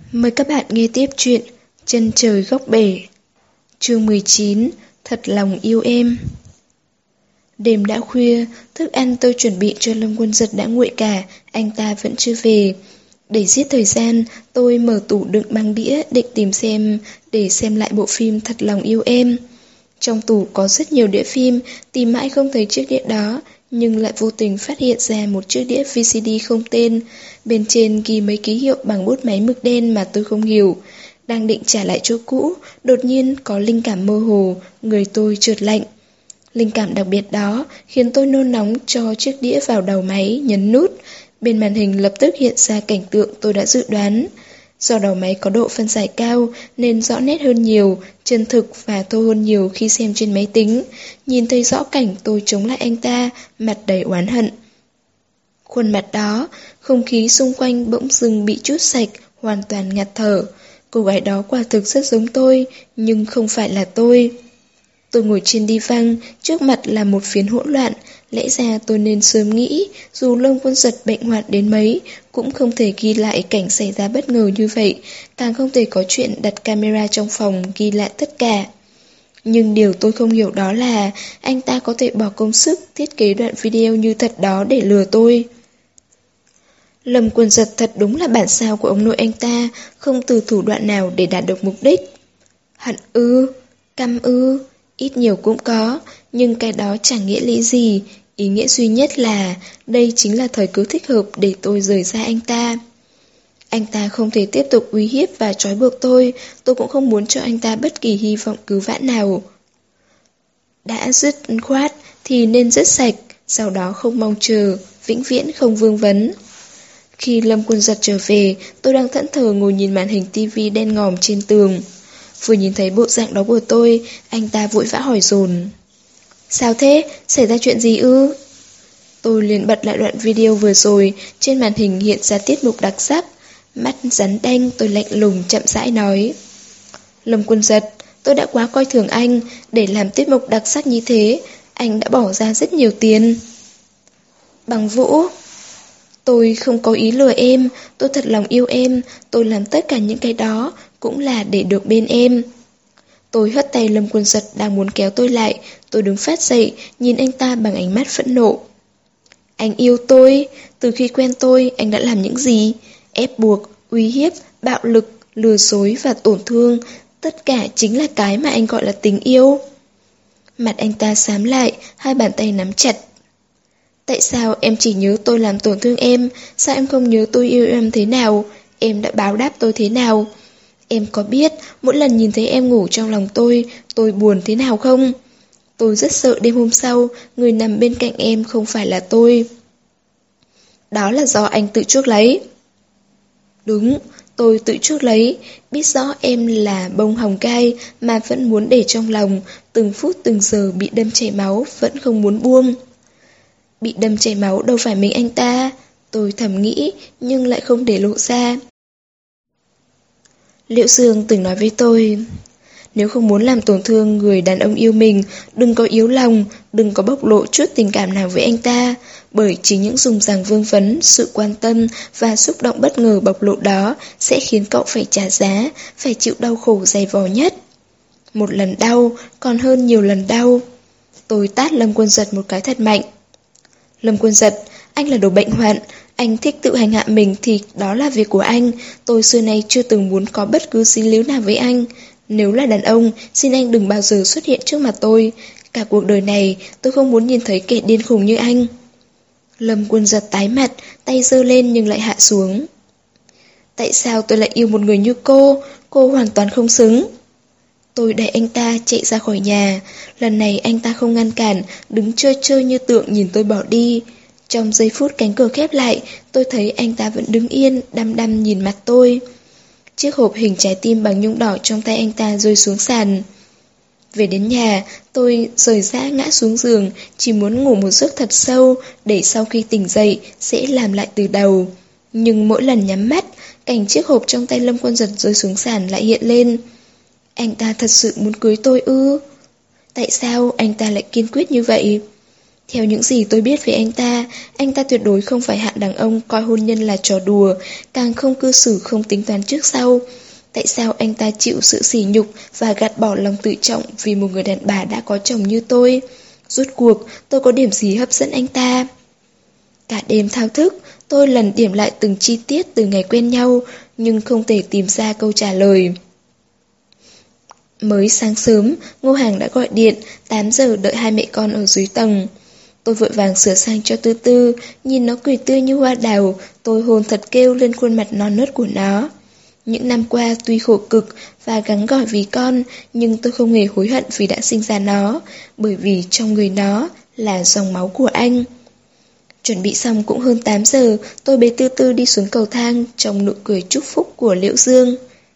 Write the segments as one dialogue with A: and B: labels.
A: Mời các bạn nghe tiếp chuyện Chân trời góc bể. Chương 19. Thật lòng yêu em. Đêm đã khuya, thức ăn tôi chuẩn bị cho Lâm Quân Giật đã nguội cả, anh ta vẫn chưa về. Để giết thời gian, tôi mở tủ đựng băng đĩa định tìm để xem lại bộ phim Thật lòng yêu em. Trong tủ có rất nhiều đĩa phim, tìm mãi không thấy chiếc đĩa đó, nhưng lại vô tình phát hiện ra một chiếc đĩa VCD không tên. Bên trên ghi mấy ký hiệu bằng bút máy mực đen mà tôi không hiểu. Đang định trả lại chỗ cũ, đột nhiên có linh cảm mơ hồ, người tôi trượt lạnh. Linh cảm đặc biệt đó khiến tôi nôn nóng cho chiếc đĩa vào đầu máy, nhấn nút. Bên màn hình lập tức hiện ra cảnh tượng tôi đã dự đoán. Do đầu máy có độ phân giải cao nên rõ nét hơn nhiều, chân thực và thô hơn nhiều khi xem trên máy tính. Nhìn thấy rõ cảnh tôi chống lại anh ta, mặt đầy oán hận. Khuôn mặt đó, không khí xung quanh bỗng dưng bị trút sạch, hoàn toàn ngạt thở. Cô gái đó quả thực rất giống tôi, nhưng không phải là tôi. Tôi ngồi trên đi văng, trước mặt là một phiến hỗn loạn. Lẽ ra tôi nên sớm nghĩ, dù Lâm Quân Giật bệnh hoạn đến mấy, cũng không thể ghi lại cảnh xảy ra bất ngờ như vậy, càng không thể có chuyện đặt camera trong phòng ghi lại tất cả. Nhưng điều tôi không hiểu đó là anh ta có thể bỏ công sức thiết kế đoạn video như thật đó để lừa tôi. Lâm Quân Giật thật đúng là bản sao của ông nội anh ta, không từ thủ đoạn nào để đạt được mục đích. Hận ư, căm ư, ít nhiều cũng có, nhưng cái đó chẳng nghĩa lý gì. Ý nghĩa duy nhất là đây chính là thời cơ thích hợp để tôi rời xa anh ta. Anh ta không thể tiếp tục uy hiếp và trói buộc tôi cũng không muốn cho anh ta bất kỳ hy vọng cứu vãn nào. Đã dứt khoát thì nên dứt sạch, sau đó không mong chờ, vĩnh viễn không vương vấn. Khi Lâm Quân Giật trở về, tôi đang thẫn thờ ngồi nhìn màn hình tivi đen ngòm trên tường. Vừa nhìn thấy bộ dạng đó của tôi, anh ta vội vã hỏi dồn. Sao thế? Xảy ra chuyện gì ư? Tôi liền bật lại đoạn video vừa rồi, trên màn hình hiện ra tiết mục đặc sắc. Mắt rắn đanh, tôi lạnh lùng chậm rãi nói. Lâm Quân Giật, tôi đã quá coi thường anh, để làm tiết mục đặc sắc như thế, anh đã bỏ ra rất nhiều tiền. Bằng Vũ, tôi không có ý lừa em, tôi thật lòng yêu em, tôi làm tất cả những cái đó cũng là để được bên em. Tôi hất tay Lâm Quân Giật đang muốn kéo tôi lại, tôi đứng phát dậy, nhìn anh ta bằng ánh mắt phẫn nộ. Anh yêu tôi, từ khi quen tôi, anh đã làm những gì? Ép buộc, uy hiếp, bạo lực, lừa dối và tổn thương, tất cả chính là cái mà anh gọi là tình yêu. Mặt anh ta xám lại, hai bàn tay nắm chặt. Tại sao em chỉ nhớ tôi làm tổn thương em, sao em không nhớ tôi yêu em thế nào, em đã báo đáp tôi thế nào? Em có biết mỗi lần nhìn thấy em ngủ trong lòng tôi buồn thế nào không? Tôi rất sợ đêm hôm sau, người nằm bên cạnh em không phải là tôi. Đó là do anh tự chuốc lấy. Đúng, tôi tự chuốc lấy, biết rõ em là bông hồng gai mà vẫn muốn để trong lòng, từng phút từng giờ bị đâm chảy máu vẫn không muốn buông. Bị đâm chảy máu đâu phải mình anh ta, tôi thầm nghĩ nhưng lại không để lộ ra. Liễu Dương từng nói với tôi, nếu không muốn làm tổn thương người đàn ông yêu mình, đừng có yếu lòng, đừng có bộc lộ chút tình cảm nào với anh ta, bởi chính những dùng rằng vương vấn, sự quan tâm và xúc động bất ngờ bộc lộ đó sẽ khiến cậu phải trả giá, phải chịu đau khổ dày vò nhất. Một lần đau, còn hơn nhiều lần đau. Tôi tát Lâm Quân Giật một cái thật mạnh. Lâm Quân Giật, anh là đồ bệnh hoạn, anh thích tự hành hạ mình thì đó là việc của anh, tôi xưa nay chưa từng muốn có bất cứ dính líu nào với anh. Nếu là đàn ông, xin anh đừng bao giờ xuất hiện trước mặt tôi. Cả cuộc đời này, tôi không muốn nhìn thấy kẻ điên khùng như anh. Lâm Quân Giật tái mặt, tay giơ lên nhưng lại hạ xuống. Tại sao tôi lại yêu một người như cô hoàn toàn không xứng. Tôi đẩy anh ta chạy ra khỏi nhà. Lần này anh ta không ngăn cản, đứng chơi chơi như tượng nhìn tôi bỏ đi. Trong giây phút cánh cửa khép lại, tôi thấy anh ta vẫn đứng yên, đăm đăm nhìn mặt tôi. Chiếc hộp hình trái tim bằng nhung đỏ trong tay anh ta rơi xuống sàn. Về đến nhà, tôi rời rã ngã xuống giường, chỉ muốn ngủ một giấc thật sâu, để sau khi tỉnh dậy sẽ làm lại từ đầu. Nhưng mỗi lần nhắm mắt, cảnh chiếc hộp trong tay Lâm Quân Giật rơi xuống sàn lại hiện lên. Anh ta thật sự muốn cưới tôi ư? Tại sao anh ta lại kiên quyết như vậy? Theo những gì tôi biết về anh ta tuyệt đối không phải hạng đàn ông coi hôn nhân là trò đùa, càng không cư xử không tính toán trước sau. Tại sao anh ta chịu sự sỉ nhục và gạt bỏ lòng tự trọng vì một người đàn bà đã có chồng như tôi? Rốt cuộc, tôi có điểm gì hấp dẫn anh ta? Cả đêm thao thức, tôi lần điểm lại từng chi tiết từ ngày quen nhau, nhưng không thể tìm ra câu trả lời. Mới sáng sớm, Ngô Hàng đã gọi điện, 8 giờ đợi hai mẹ con ở dưới tầng. Tôi vội vàng sửa sang cho Tư Tư, nhìn nó cười tươi như hoa đào, tôi hôn thật kêu lên khuôn mặt non nớt của nó. Những năm qua tuy khổ cực và gắng gỏi vì con, nhưng tôi không hề hối hận vì đã sinh ra nó, bởi vì trong người nó là dòng máu của anh. Chuẩn bị xong cũng hơn 8 giờ, tôi bế Tư Tư đi xuống cầu thang trong nụ cười chúc phúc của Liễu Dương.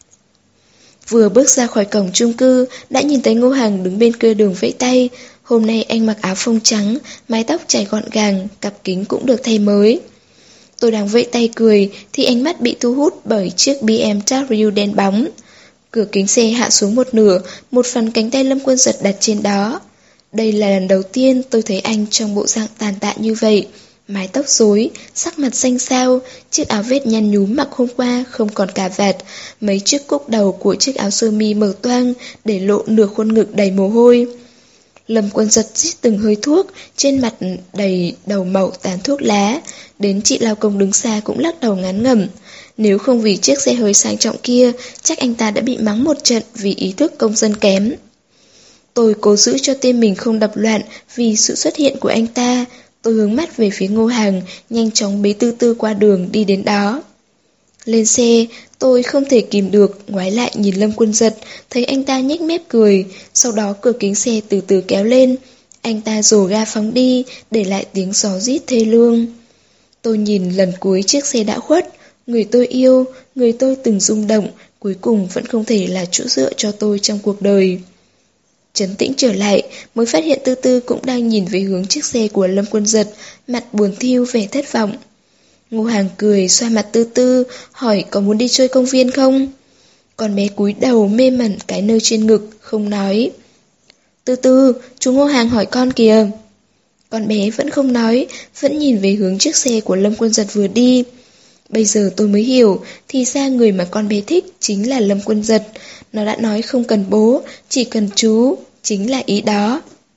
A: Vừa bước ra khỏi cổng chung cư, đã nhìn thấy Ngô Hằng đứng bên kia đường vẫy tay. Hôm nay anh mặc áo phông trắng, mái tóc chải gọn gàng, cặp kính cũng được thay mới. Tôi đang vẫy tay cười, thì ánh mắt bị thu hút bởi chiếc BMW đen bóng. Cửa kính xe hạ xuống một nửa, một phần cánh tay Lâm Quân Giật đặt trên đó. Đây là lần đầu tiên tôi thấy anh trong bộ dạng tàn tạ như vậy. Mái tóc rối, sắc mặt xanh xao, chiếc áo vết nhăn nhúm mặc hôm qua không còn cà vạt, mấy chiếc cúc đầu của chiếc áo sơ mi mở toang để lộ nửa khuôn ngực đầy mồ hôi. Lâm Quân Giật rít từng hơi thuốc, trên mặt đầy đầu mẩu tàn thuốc lá, đến chị lao công đứng xa cũng lắc đầu ngán ngẩm. Nếu không vì chiếc xe hơi sang trọng kia, chắc anh ta đã bị mắng một trận vì ý thức công dân kém. Tôi cố giữ cho tim mình không đập loạn vì sự xuất hiện của anh ta. Tôi hướng mắt về phía Ngô Hằng, nhanh chóng bế Tư Tư qua đường đi đến đó. Lên xe, tôi không thể kìm được, ngoái lại nhìn Lâm Quân Giật, thấy anh ta nhếch mép cười, sau đó cửa kính xe từ từ kéo lên. Anh ta rồ ga phóng đi, để lại tiếng gió rít thê lương. Tôi nhìn lần cuối chiếc xe đã khuất, người tôi yêu, người tôi từng rung động, cuối cùng vẫn không thể là chỗ dựa cho tôi trong cuộc đời. Trấn tĩnh trở lại, mới phát hiện Tư Tư cũng đang nhìn về hướng chiếc xe của Lâm Quân Giật, mặt buồn thiu vẻ thất vọng. Ngô Hàng cười xoa mặt Tư Tư, hỏi có muốn đi chơi công viên không? Con bé cúi đầu mê mẩn cái nơi trên ngực, không nói. Tư Tư, chú Ngô Hàng hỏi con kìa. Con bé vẫn không nói, vẫn nhìn về hướng chiếc xe của Lâm Quân Giật vừa đi. Bây giờ tôi mới hiểu, thì ra người mà con bé thích chính là Lâm Quân Giật. Nó đã nói không cần bố, chỉ cần chú, chính là ý đó.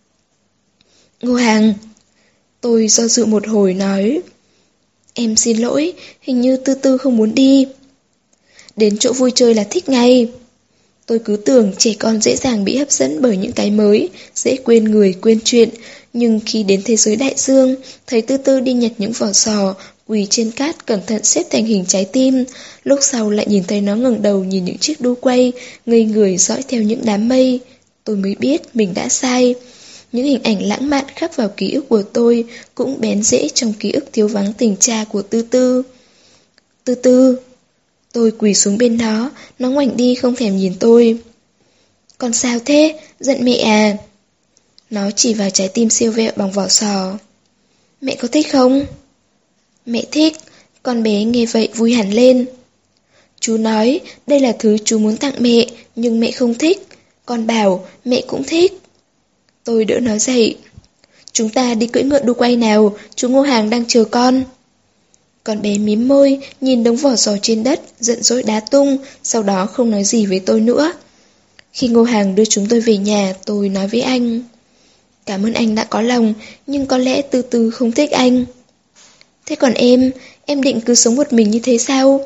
A: Ngô Hàng. Tôi do dự một hồi nói. Em xin lỗi, hình như Tư Tư không muốn đi. Đến chỗ vui chơi là thích ngay. Tôi cứ tưởng trẻ con dễ dàng bị hấp dẫn bởi những cái mới, dễ quên người, quên chuyện. Nhưng khi đến thế giới đại dương, thấy Tư Tư đi nhặt những vỏ sò, quỳ trên cát cẩn thận xếp thành hình trái tim. Lúc sau lại nhìn thấy nó ngẩng đầu nhìn những chiếc đu quay, ngây người dõi theo những đám mây. Tôi mới biết mình đã sai. Những hình ảnh lãng mạn khắc vào ký ức của tôi cũng bén rễ trong ký ức thiếu vắng tình cha của Tư Tư. Tư Tư. Tôi quỳ xuống bên nó ngoảnh đi không thèm nhìn tôi. Còn sao thế? Giận mẹ à? Nó chỉ vào trái tim siêu vẹo bằng vỏ sò. Mẹ có thích không? Mẹ thích. Con bé nghe vậy vui hẳn lên. Chú nói đây là thứ chú muốn tặng mẹ, nhưng mẹ không thích. Con bảo mẹ cũng thích. Tôi đỡ nó dậy. Chúng ta đi cưỡi ngựa đu quay nào, chú Ngô Hàng đang chờ con. Con bé mím môi, nhìn đống vỏ sò trên đất, giận dỗi đá tung, sau đó không nói gì với tôi nữa. Khi Ngô Hàng đưa chúng tôi về nhà, tôi nói với anh. Cảm ơn anh đã có lòng, nhưng có lẽ Tư Tư không thích anh. Thế còn em định cứ sống một mình như thế sao?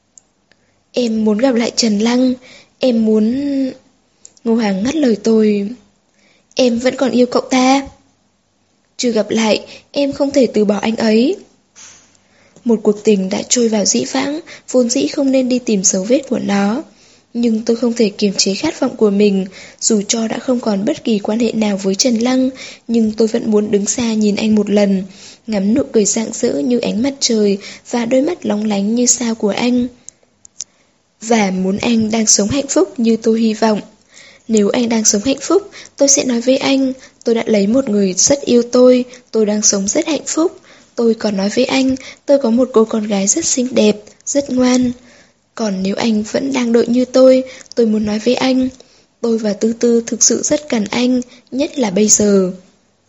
A: Em muốn gặp lại Trần Lăng, em muốn... Ngô Hàng ngắt lời tôi. Em vẫn còn yêu cậu ta. Chưa gặp lại, em không thể từ bỏ anh ấy. Một cuộc tình đã trôi vào dĩ vãng, vốn dĩ không nên đi tìm dấu vết của nó. Nhưng tôi không thể kiềm chế khát vọng của mình, dù cho đã không còn bất kỳ quan hệ nào với Trần Lăng, nhưng tôi vẫn muốn đứng xa nhìn anh một lần, ngắm nụ cười rạng rỡ như ánh mặt trời và đôi mắt lóng lánh như sao của anh. Và muốn anh đang sống hạnh phúc như tôi hy vọng. Nếu anh đang sống hạnh phúc, tôi sẽ nói với anh, tôi đã lấy một người rất yêu tôi đang sống rất hạnh phúc. Tôi còn nói với anh, tôi có một cô con gái rất xinh đẹp, rất ngoan. Còn nếu anh vẫn đang đợi như tôi muốn nói với anh, tôi và Tư Tư thực sự rất cần anh, nhất là bây giờ.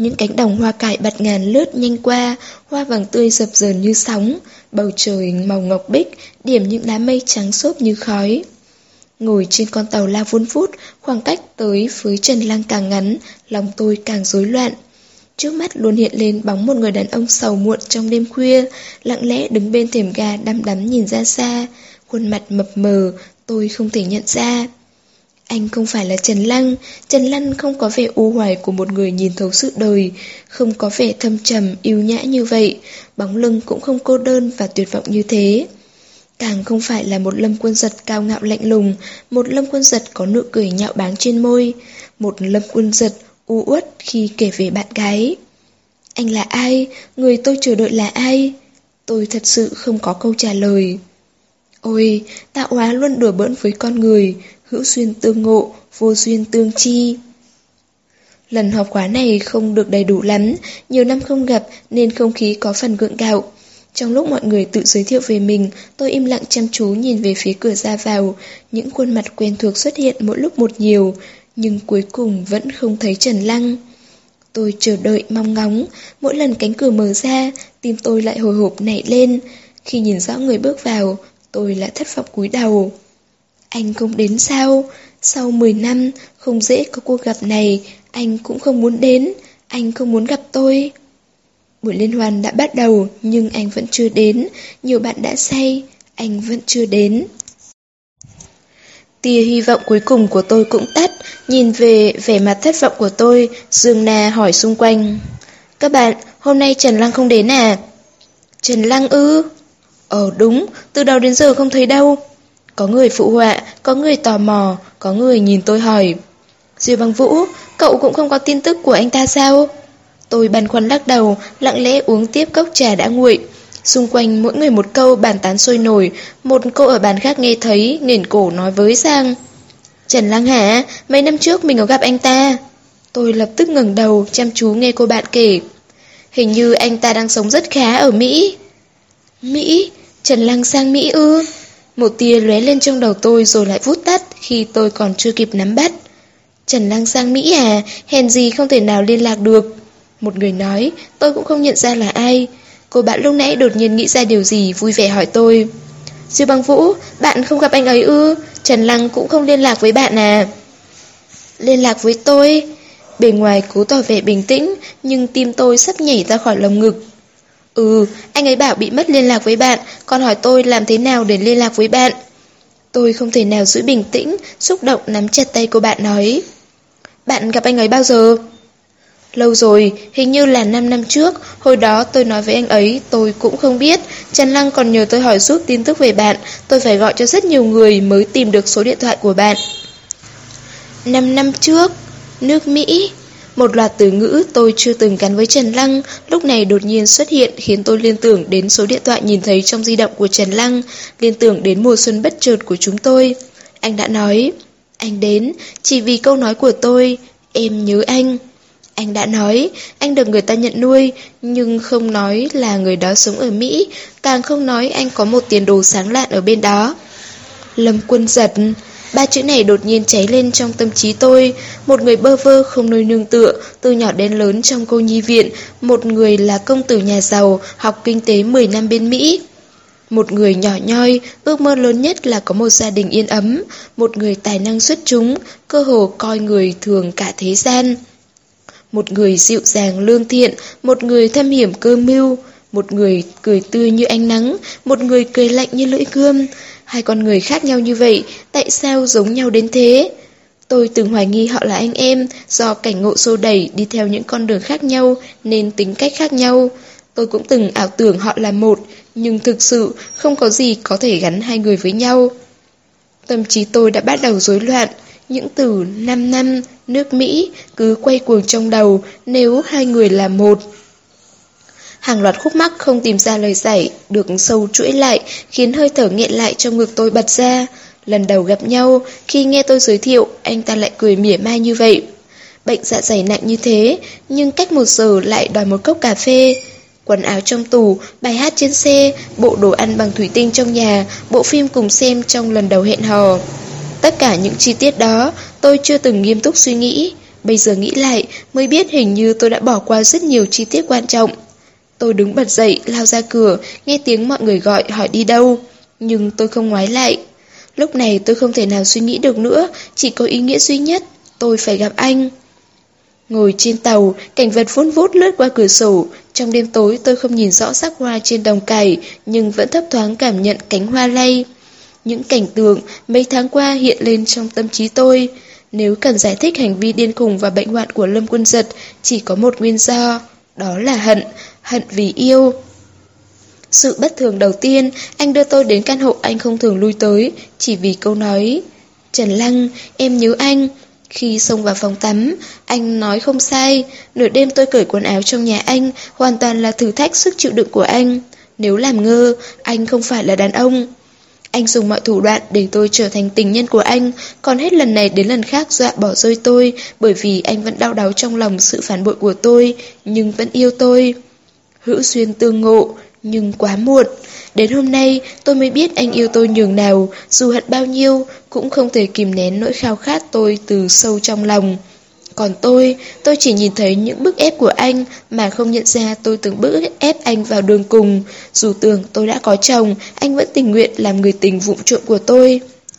A: Những cánh đồng hoa cải bạt ngàn lướt nhanh qua, hoa vàng tươi dập dờn như sóng, bầu trời màu ngọc bích, điểm những đám mây trắng xốp như khói. Ngồi trên con tàu lao vun vút, khoảng cách tới với Trần Lăng càng ngắn, lòng tôi càng rối loạn. Trước mắt luôn hiện lên bóng một người đàn ông sầu muộn trong đêm khuya, lặng lẽ đứng bên thềm ga đăm đắm nhìn ra xa, khuôn mặt mập mờ, tôi không thể nhận ra. Anh không phải là Trần Lăng không có vẻ u hoài của một người nhìn thấu sự đời, không có vẻ thâm trầm, yêu nhã như vậy, bóng lưng cũng không cô đơn và tuyệt vọng như thế. Càng không phải là một Lâm Quân Giật cao ngạo lạnh lùng, một Lâm Quân Giật có nụ cười nhạo báng trên môi, một Lâm Quân Giật u uất khi kể về bạn gái. Anh là ai? Người tôi chờ đợi là ai? Tôi thật sự không có câu trả lời. Ôi, tạo hóa luôn đùa bỡn với con người, hữu duyên tương ngộ, vô duyên tương chi. Lần họp khóa này không được đầy đủ lắm, nhiều năm không gặp nên không khí có phần gượng gạo. Trong lúc mọi người tự giới thiệu về mình, tôi im lặng chăm chú nhìn về phía cửa ra vào, những khuôn mặt quen thuộc xuất hiện mỗi lúc một nhiều, nhưng cuối cùng vẫn không thấy Trần Lăng. Tôi chờ đợi mong ngóng, mỗi lần cánh cửa mở ra, tim tôi lại hồi hộp nảy lên. Khi nhìn rõ người bước vào, tôi lại thất vọng cúi đầu. Anh không đến sao? Sau 10 năm, không dễ có cuộc gặp này, anh cũng không muốn đến, anh không muốn gặp tôi. Buổi liên hoan đã bắt đầu, nhưng anh vẫn chưa đến, nhiều bạn đã say, anh vẫn chưa đến. Tia hy vọng cuối cùng của tôi cũng tắt, nhìn về vẻ mặt thất vọng của tôi, Dương Na hỏi xung quanh. Các bạn, hôm nay Trần Lăng không đến à? Trần Lăng ư? Đúng, từ đầu đến giờ không thấy đâu. Có người phụ họa, có người tò mò, có người nhìn tôi hỏi. Diêu Băng Vũ, cậu cũng không có tin tức của anh ta sao? Tôi băn khoăn lắc đầu, lặng lẽ uống tiếp cốc trà đã nguội. Xung quanh mỗi người một câu bàn tán sôi nổi, một cô ở bàn khác nghe thấy, nghển cổ nói với Giang. Trần Lăng hả? Mấy năm trước mình có gặp anh ta. Tôi lập tức ngẩng đầu, chăm chú nghe cô bạn kể. Hình như anh ta đang sống rất khá ở Mỹ. Mỹ? Trần Lăng sang Mỹ ư? Một tia lóe lên trong đầu tôi rồi lại vút tắt khi tôi còn chưa kịp nắm bắt. Trần Lăng sang Mỹ à? Hèn gì không thể nào liên lạc được. Một người nói, tôi cũng không nhận ra là ai. Cô bạn lúc nãy đột nhiên nghĩ ra điều gì vui vẻ hỏi tôi. Diêu Băng Vũ, bạn không gặp anh ấy ư? Trần Lăng cũng không liên lạc với bạn à? Liên lạc với tôi? Bề ngoài cố tỏ vẻ bình tĩnh, nhưng tim tôi sắp nhảy ra khỏi lồng ngực. Anh ấy bảo bị mất liên lạc với bạn, còn hỏi tôi làm thế nào để liên lạc với bạn. Tôi không thể nào giữ bình tĩnh, xúc động nắm chặt tay cô bạn nói. Bạn gặp anh ấy bao giờ? Lâu rồi, hình như là 5 năm trước, hồi đó tôi nói với anh ấy, tôi cũng không biết. Trần Lăng còn nhờ tôi hỏi giúp tin tức về bạn, tôi phải gọi cho rất nhiều người mới tìm được số điện thoại của bạn. 5 năm trước, nước Mỹ. Một loạt từ ngữ tôi chưa từng gắn với Trần Lăng, lúc này đột nhiên xuất hiện khiến tôi liên tưởng đến số điện thoại nhìn thấy trong di động của Trần Lăng, liên tưởng đến mùa xuân bất chợt của chúng tôi. Anh đã nói, anh đến, chỉ vì câu nói của tôi, em nhớ anh. Anh đã nói, anh được người ta nhận nuôi, nhưng không nói là người đó sống ở Mỹ, càng không nói anh có một tiền đồ sáng lạn ở bên đó. Lâm Quân Giật, ba chữ này đột nhiên cháy lên trong tâm trí tôi. Một người bơ vơ không nơi nương tựa, từ nhỏ đến lớn trong cô nhi viện, một người là công tử nhà giàu, học kinh tế 10 năm bên Mỹ. Một người nhỏ nhoi, ước mơ lớn nhất là có một gia đình yên ấm, một người tài năng xuất chúng, cơ hồ coi người thường cả thế gian. Một người dịu dàng lương thiện, một người thâm hiểm cơ mưu, một người cười tươi như ánh nắng, một người cười lạnh như lưỡi gươm. Hai con người khác nhau như vậy, tại sao giống nhau đến thế? Tôi từng hoài nghi họ là anh em, do cảnh ngộ xô đẩy đi theo những con đường khác nhau nên tính cách khác nhau. Tôi cũng từng ảo tưởng họ là một, nhưng thực sự không có gì có thể gắn hai người với nhau. Tâm trí tôi đã bắt đầu rối loạn. Những từ 5 năm, nước Mỹ cứ quay cuồng trong đầu nếu hai người là một. Hàng loạt khúc mắc không tìm ra lời giải được sâu chuỗi lại khiến hơi thở nghẹn lại trong ngực tôi bật ra. Lần đầu gặp nhau, khi nghe tôi giới thiệu, anh ta lại cười mỉa mai như vậy. Bệnh dạ dày nặng như thế, nhưng cách 1 giờ lại đòi một cốc cà phê. Quần áo trong tủ, bài hát trên xe, bộ đồ ăn bằng thủy tinh trong nhà, bộ phim cùng xem trong lần đầu hẹn hò. Tất cả những chi tiết đó tôi chưa từng nghiêm túc suy nghĩ. Bây giờ nghĩ lại, mới biết hình như tôi đã bỏ qua rất nhiều chi tiết quan trọng. Tôi đứng bật dậy, lao ra cửa, nghe tiếng mọi người gọi hỏi đi đâu. Nhưng tôi không ngoái lại. Lúc này tôi không thể nào suy nghĩ được nữa, chỉ có ý nghĩa duy nhất, tôi phải gặp anh. Ngồi trên tàu, cảnh vật vun vút lướt qua cửa sổ. Trong đêm tối tôi không nhìn rõ sắc hoa trên đồng cày, nhưng vẫn thấp thoáng cảm nhận cánh hoa lay. Những cảnh tượng mấy tháng qua hiện lên trong tâm trí tôi. Nếu cần giải thích hành vi điên khùng và bệnh hoạn của Lâm Quân Dật, chỉ có một nguyên do, đó là hận, hận vì yêu. Sự bất thường đầu tiên, anh đưa tôi đến căn hộ anh không thường lui tới, chỉ vì câu nói Trần Lăng, em nhớ anh. Khi xông vào phòng tắm, anh nói không sai, nửa đêm tôi cởi quần áo trong nhà anh, hoàn toàn là thử thách sức chịu đựng của anh. Nếu làm ngơ, anh không phải là đàn ông. Anh dùng mọi thủ đoạn để tôi trở thành tình nhân của anh, còn hết lần này đến lần khác dọa bỏ rơi tôi, bởi vì anh vẫn đau đáu trong lòng sự phản bội của tôi, nhưng vẫn yêu tôi. Hữu duyên tương ngộ, nhưng quá muộn. Đến hôm nay tôi mới biết anh yêu tôi nhường nào, dù hận bao nhiêu cũng không thể kìm nén nỗi khao khát tôi từ sâu trong lòng. Còn tôi chỉ nhìn thấy những bức ép của anh mà không nhận ra tôi từng bức ép anh vào đường cùng. Dù tưởng tôi đã có chồng, anh vẫn tình nguyện làm người tình vụng trộm của tôi.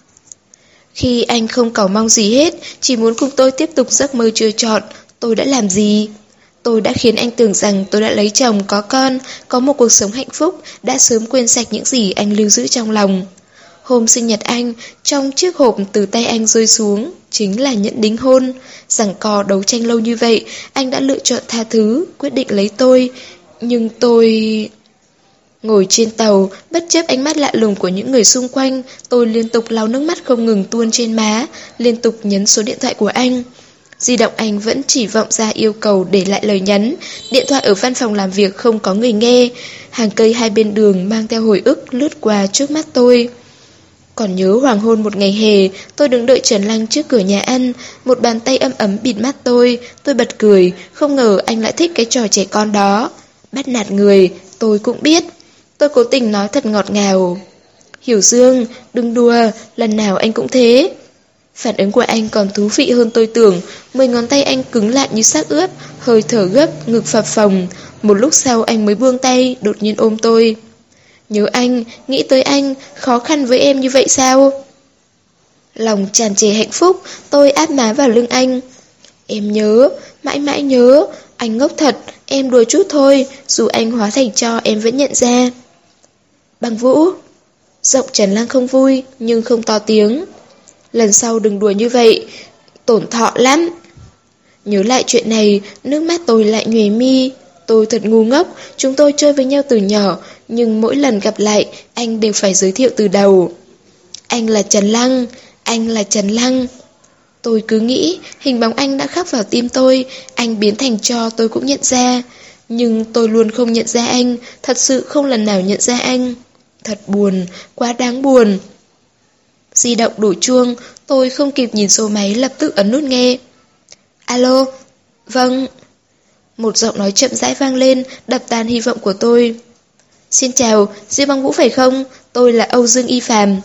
A: Khi anh không cầu mong gì hết, chỉ muốn cùng tôi tiếp tục giấc mơ chưa trọn, tôi đã làm gì? Tôi đã khiến anh tưởng rằng tôi đã lấy chồng, có con, có một cuộc sống hạnh phúc, đã sớm quên sạch những gì anh lưu giữ trong lòng. Hôm sinh nhật anh, trong chiếc hộp từ tay anh rơi xuống, chính là nhẫn đính hôn. Giằng co đấu tranh lâu như vậy, anh đã lựa chọn tha thứ, quyết định lấy tôi. Nhưng tôi... Ngồi trên tàu, bất chấp ánh mắt lạ lùng của những người xung quanh, tôi liên tục lau nước mắt không ngừng tuôn trên má, liên tục nhấn số điện thoại của anh. Di động anh vẫn chỉ vọng ra yêu cầu để lại lời nhắn. Điện thoại ở văn phòng làm việc không có người nghe. Hàng cây hai bên đường mang theo hồi ức lướt qua trước mắt tôi. Còn nhớ hoàng hôn một ngày hè, tôi đứng đợi Trần Lăng trước cửa nhà ăn, một bàn tay ấm ấm bịt mắt tôi bật cười, không ngờ anh lại thích cái trò trẻ con đó. Bắt nạt người, tôi cũng biết. Tôi cố tình nói thật ngọt ngào. Hiểu Dương, đừng đùa, lần nào anh cũng thế. Phản ứng của anh còn thú vị hơn tôi tưởng, 10 ngón tay anh cứng lại như xác ướp, hơi thở gấp, ngực phập phồng. Một lúc sau anh mới buông tay, đột nhiên ôm tôi. Nhớ anh, nghĩ tới anh, khó khăn với em như vậy sao? Lòng tràn trề hạnh phúc, tôi áp má vào lưng anh. Em nhớ, mãi mãi nhớ, anh ngốc thật, em đùa chút thôi, dù anh hóa thành tro em vẫn nhận ra. Bằng Vũ. Giọng Trần Lăng không vui, nhưng không to tiếng. Lần sau đừng đùa như vậy, tổn thọ lắm. Nhớ lại chuyện này, nước mắt tôi lại nhuề mi. Tôi thật ngu ngốc, chúng tôi chơi với nhau từ nhỏ, nhưng mỗi lần gặp lại, anh đều phải giới thiệu từ đầu. Anh là Trần Lăng, anh là Trần Lăng. Tôi cứ nghĩ, hình bóng anh đã khắc vào tim tôi, anh biến thành tro tôi cũng nhận ra. Nhưng tôi luôn không nhận ra anh, thật sự không lần nào nhận ra anh. Thật buồn, quá đáng buồn. Di động đổ chuông, tôi không kịp nhìn số máy lập tức ấn nút nghe. Alo, vâng. Một giọng nói chậm rãi vang lên, đập tan hy vọng của tôi. Xin chào, Diêu Băng Vũ phải không? Tôi là Âu Dương Y Phàm.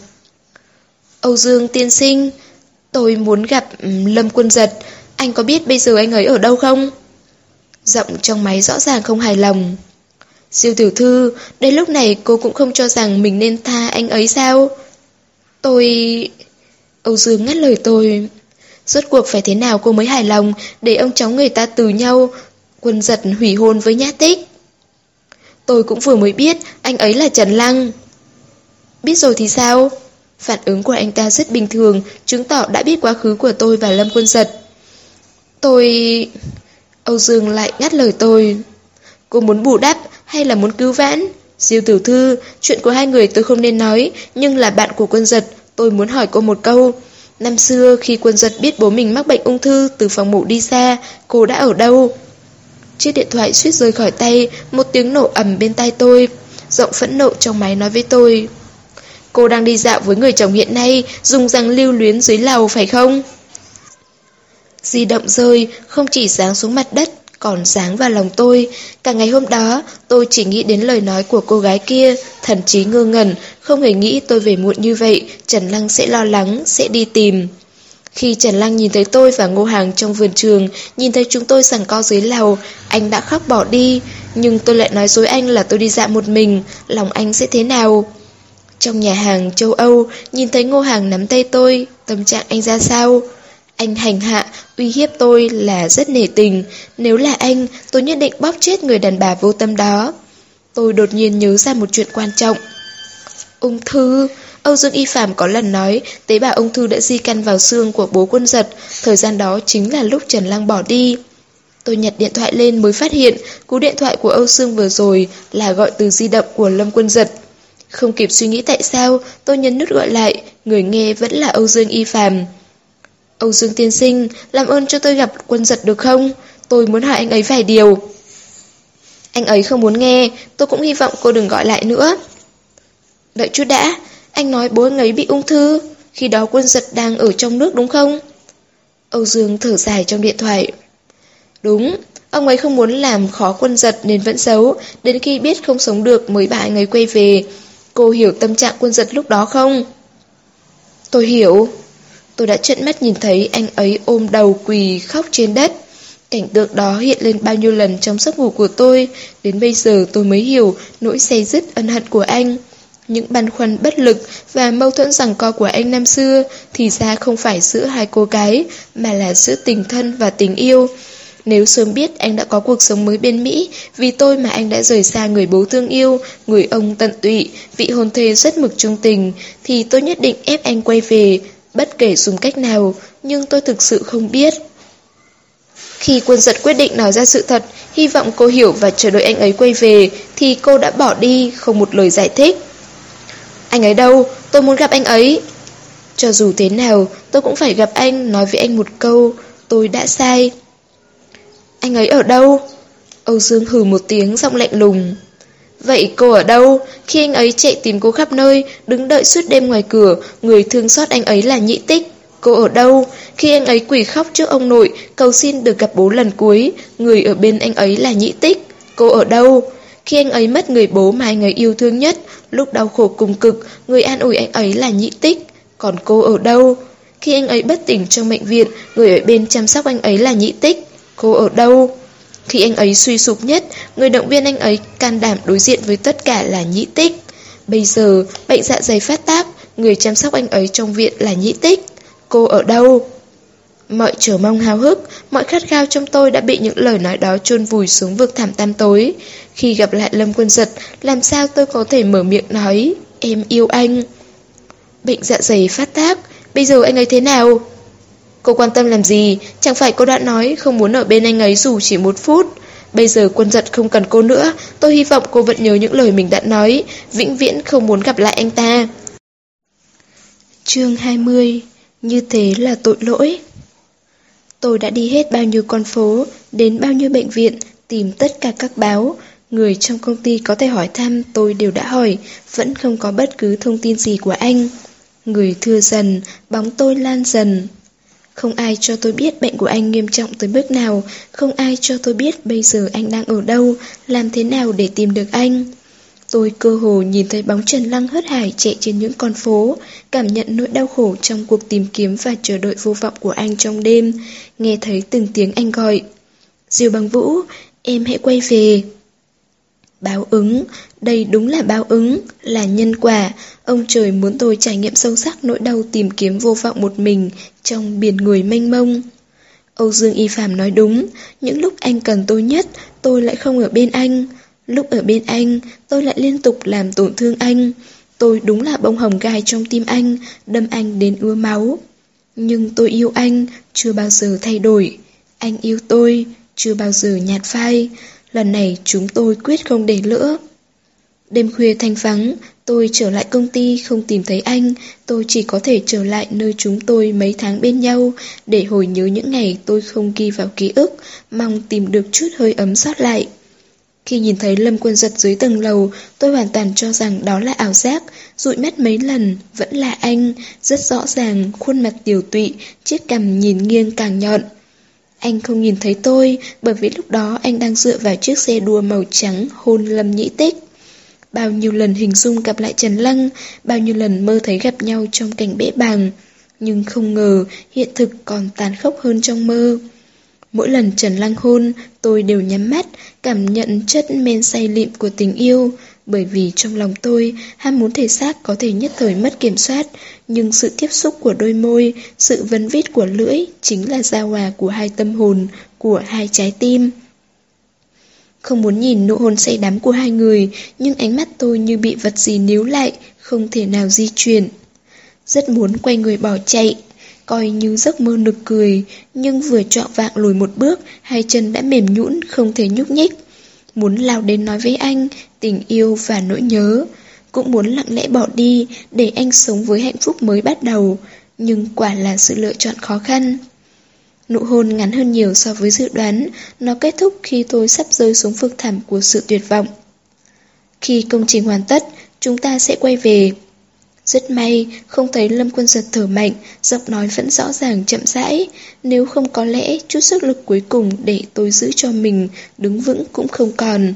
A: Âu Dương tiên sinh, tôi muốn gặp Lâm Quân Dật. Anh có biết bây giờ anh ấy ở đâu không? Giọng trong máy rõ ràng không hài lòng. Diêu tiểu thư, đến lúc này cô cũng không cho rằng mình nên tha anh ấy sao? Âu Dương ngắt lời tôi. Rốt cuộc phải thế nào cô mới hài lòng để ông cháu người ta từ nhau, Quân Dật hủy hôn với Nhã Tích? Tôi cũng vừa mới biết anh ấy là Trần Lăng. Biết rồi thì sao? Phản ứng của anh ta rất bình thường, chứng tỏ đã biết quá khứ của tôi và Lâm Quân Dật. Âu Dương lại ngắt lời tôi. Cô muốn bù đắp hay là muốn cứu vãn? Diêu tiểu thư, chuyện của hai người tôi không nên nói, nhưng là bạn của Quân Dật, tôi muốn hỏi cô một câu. Năm xưa khi Quân Dật biết bố mình mắc bệnh ung thư, từ phòng mổ đi xa, cô đã ở đâu? Chiếc điện thoại suýt rơi khỏi tay, một tiếng nổ ầm bên tai tôi. Giọng phẫn nộ trong máy nói với tôi. Cô đang đi dạo với người chồng hiện nay, dùng răng lưu luyến dưới lầu phải không? Di động rơi, không chỉ giáng xuống mặt đất, còn giáng vào lòng tôi. Cả ngày hôm đó, tôi chỉ nghĩ đến lời nói của cô gái kia, thần trí ngơ ngẩn, không hề nghĩ tôi về muộn như vậy, Trần Lăng sẽ lo lắng, sẽ đi tìm. Khi Trần Lăng nhìn thấy tôi và Ngô Hàng trong vườn trường, nhìn thấy chúng tôi giằng co dưới lầu, anh đã khóc bỏ đi. Nhưng tôi lại nói dối anh là tôi đi dạo một mình, lòng anh sẽ thế nào? Trong nhà hàng châu Âu, nhìn thấy Ngô Hàng nắm tay tôi, tâm trạng anh ra sao? Anh hành hạ, uy hiếp tôi là rất nể tình. Nếu là anh, tôi nhất định bóp chết người đàn bà vô tâm đó. Tôi đột nhiên nhớ ra một chuyện quan trọng. Ung thư. Âu Dương Y Phạm có lần nói tế bào ung thư đã di căn vào xương của bố Quân Giật. Thời gian đó chính là lúc Trần Lăng bỏ đi. Tôi nhặt điện thoại lên mới phát hiện cú điện thoại của Âu Dương vừa rồi là gọi từ di động của Lâm Quân Giật. Không kịp suy nghĩ tại sao, tôi nhấn nút gọi lại, người nghe vẫn là Âu Dương Y Phạm. Âu Dương tiên sinh, làm ơn cho tôi gặp Quân Giật được không? Tôi muốn hỏi anh ấy vài điều. Anh ấy không muốn nghe, tôi cũng hy vọng cô đừng gọi lại nữa. Đợi chút đã, anh nói bố anh ấy bị ung thư, khi đó Quân Giật đang ở trong nước đúng không? Âu Dương thở dài trong điện thoại. Đúng, ông ấy không muốn làm khó Quân Giật nên vẫn giấu, đến khi biết không sống được mới bảo anh ấy quay về. Cô hiểu tâm trạng Quân Giật lúc đó không? Tôi hiểu. Tôi đã trợn mắt nhìn thấy anh ấy ôm đầu quỳ khóc trên đất. Cảnh tượng đó hiện lên bao nhiêu lần trong giấc ngủ của tôi. Đến bây giờ tôi mới hiểu nỗi day dứt ân hận của anh. Những băn khoăn bất lực và mâu thuẫn giằng co của anh năm xưa thì ra không phải giữa hai cô gái, mà là giữa tình thân và tình yêu. Nếu sớm biết anh đã có cuộc sống mới bên Mỹ, vì tôi mà anh đã rời xa người bố thương yêu, người ông tận tụy, vị hôn thê rất mực trung tình, thì tôi nhất định ép anh quay về, bất kể dùng cách nào, nhưng tôi thực sự không biết. Khi Quân Giật quyết định nói ra sự thật, hy vọng cô hiểu và chờ đợi anh ấy quay về, thì cô đã bỏ đi, không một lời giải thích. Anh ấy đâu? Tôi muốn gặp anh ấy. Cho dù thế nào, tôi cũng phải gặp anh, nói với anh một câu, tôi đã sai. Anh ấy ở đâu? Âu Dương hừ một tiếng giọng lạnh lùng. Vậy cô ở đâu? Khi anh ấy chạy tìm cô khắp nơi, đứng đợi suốt đêm ngoài cửa, người thương xót anh ấy là Nhị Tích. Cô ở đâu? Khi anh ấy quỳ khóc trước ông nội, cầu xin được gặp bố lần cuối, người ở bên anh ấy là Nhị Tích. Cô ở đâu? Khi anh ấy mất người bố mà anh ấy yêu thương nhất, lúc đau khổ cùng cực, người an ủi anh ấy là Nhị Tích. Còn cô ở đâu? Khi anh ấy bất tỉnh trong bệnh viện, người ở bên chăm sóc anh ấy là Nhị Tích. Cô ở đâu? Khi anh ấy suy sụp nhất, người động viên anh ấy can đảm đối diện với tất cả là Nhị Tích. Bây giờ, bệnh dạ dày phát tác, người chăm sóc anh ấy trong viện là Nhị Tích. Cô ở đâu? Mọi chờ mong háo hức, mọi khát khao trong tôi đã bị những lời nói đó chôn vùi xuống vực thẳm tăm tối. Khi gặp lại Lâm Quân Giật, làm sao tôi có thể mở miệng nói, em yêu anh. Bệnh dạ dày phát tác, bây giờ anh ấy thế nào? Cô quan tâm làm gì? Chẳng phải cô đã nói không muốn ở bên anh ấy dù chỉ 1 phút. Bây giờ Quân Giật không cần cô nữa. Tôi hy vọng cô vẫn nhớ những lời mình đã nói, vĩnh viễn không muốn gặp lại anh ta. Chương 20. Như thế là tội lỗi. Tôi đã đi hết bao nhiêu con phố, đến bao nhiêu bệnh viện, tìm tất cả các báo. Người trong công ty có thể hỏi thăm tôi đều đã hỏi, vẫn không có bất cứ thông tin gì của anh. Người thưa dần, bóng tôi lan dần. Không ai cho tôi biết bệnh của anh nghiêm trọng tới mức nào, không ai cho tôi biết bây giờ anh đang ở đâu, làm thế nào để tìm được anh. Tôi cơ hồ nhìn thấy bóng Trần Lăng hớt hải chạy trên những con phố, cảm nhận nỗi đau khổ trong cuộc tìm kiếm và chờ đợi vô vọng của anh trong đêm, nghe thấy từng tiếng anh gọi. Diêu Bằng Vũ, em hãy quay về. Báo ứng, đây đúng là báo ứng, là nhân quả. Ông trời muốn tôi trải nghiệm sâu sắc nỗi đau tìm kiếm vô vọng một mình trong biển người mênh mông. Âu Dương Y Phạm nói đúng, những lúc anh cần tôi nhất, tôi lại không ở bên anh. Lúc ở bên anh, tôi lại liên tục làm tổn thương anh. Tôi đúng là bông hồng gai trong tim anh, đâm anh đến ứa máu. Nhưng tôi yêu anh, chưa bao giờ thay đổi. Anh yêu tôi, chưa bao giờ nhạt phai. Lần này chúng tôi quyết không để lỡ. Đêm khuya thanh vắng, tôi trở lại công ty không tìm thấy anh. Tôi chỉ có thể trở lại nơi chúng tôi mấy tháng bên nhau, để hồi nhớ những ngày tôi không ghi vào ký ức, mong tìm được chút hơi ấm sót lại. Khi nhìn thấy Lâm Quân Giật dưới tầng lầu, tôi hoàn toàn cho rằng đó là ảo giác. Dụi mắt mấy lần, vẫn là anh, rất rõ ràng, khuôn mặt tiều tụy, chiếc cằm nhìn nghiêng càng nhọn. Anh không nhìn thấy tôi, bởi vì lúc đó anh đang dựa vào chiếc xe đua màu trắng hôn Lâm Nhĩ Tích. Bao nhiêu lần hình dung gặp lại Trần Lăng, bao nhiêu lần mơ thấy gặp nhau trong cảnh bẽ bàng. Nhưng không ngờ hiện thực còn tàn khốc hơn trong mơ. Mỗi lần Trần Lăng hôn, tôi đều nhắm mắt, cảm nhận chất men say lịm của tình yêu, bởi vì trong lòng tôi, ham muốn thể xác có thể nhất thời mất kiểm soát, nhưng sự tiếp xúc của đôi môi, sự vấn vít của lưỡi chính là giao hòa của hai tâm hồn, của hai trái tim. Không muốn nhìn nụ hôn say đắm của hai người, nhưng ánh mắt tôi như bị vật gì níu lại, không thể nào di chuyển. Rất muốn quay người bỏ chạy, coi như giấc mơ nực cười, nhưng vừa trọ vạng lùi một bước, hai chân đã mềm nhũn không thể nhúc nhích. Muốn lao đến nói với anh, tình yêu và nỗi nhớ. Cũng muốn lặng lẽ bỏ đi, để anh sống với hạnh phúc mới bắt đầu, nhưng quả là sự lựa chọn khó khăn. Nụ hôn ngắn hơn nhiều so với dự đoán, nó kết thúc khi tôi sắp rơi xuống vực thẳm của sự tuyệt vọng. Khi công trình hoàn tất, chúng ta sẽ quay về. Rất may, không thấy Lâm Quân Giật thở mạnh, giọng nói vẫn rõ ràng chậm rãi. Nếu không có lẽ chút sức lực cuối cùng để tôi giữ cho mình đứng vững cũng không còn.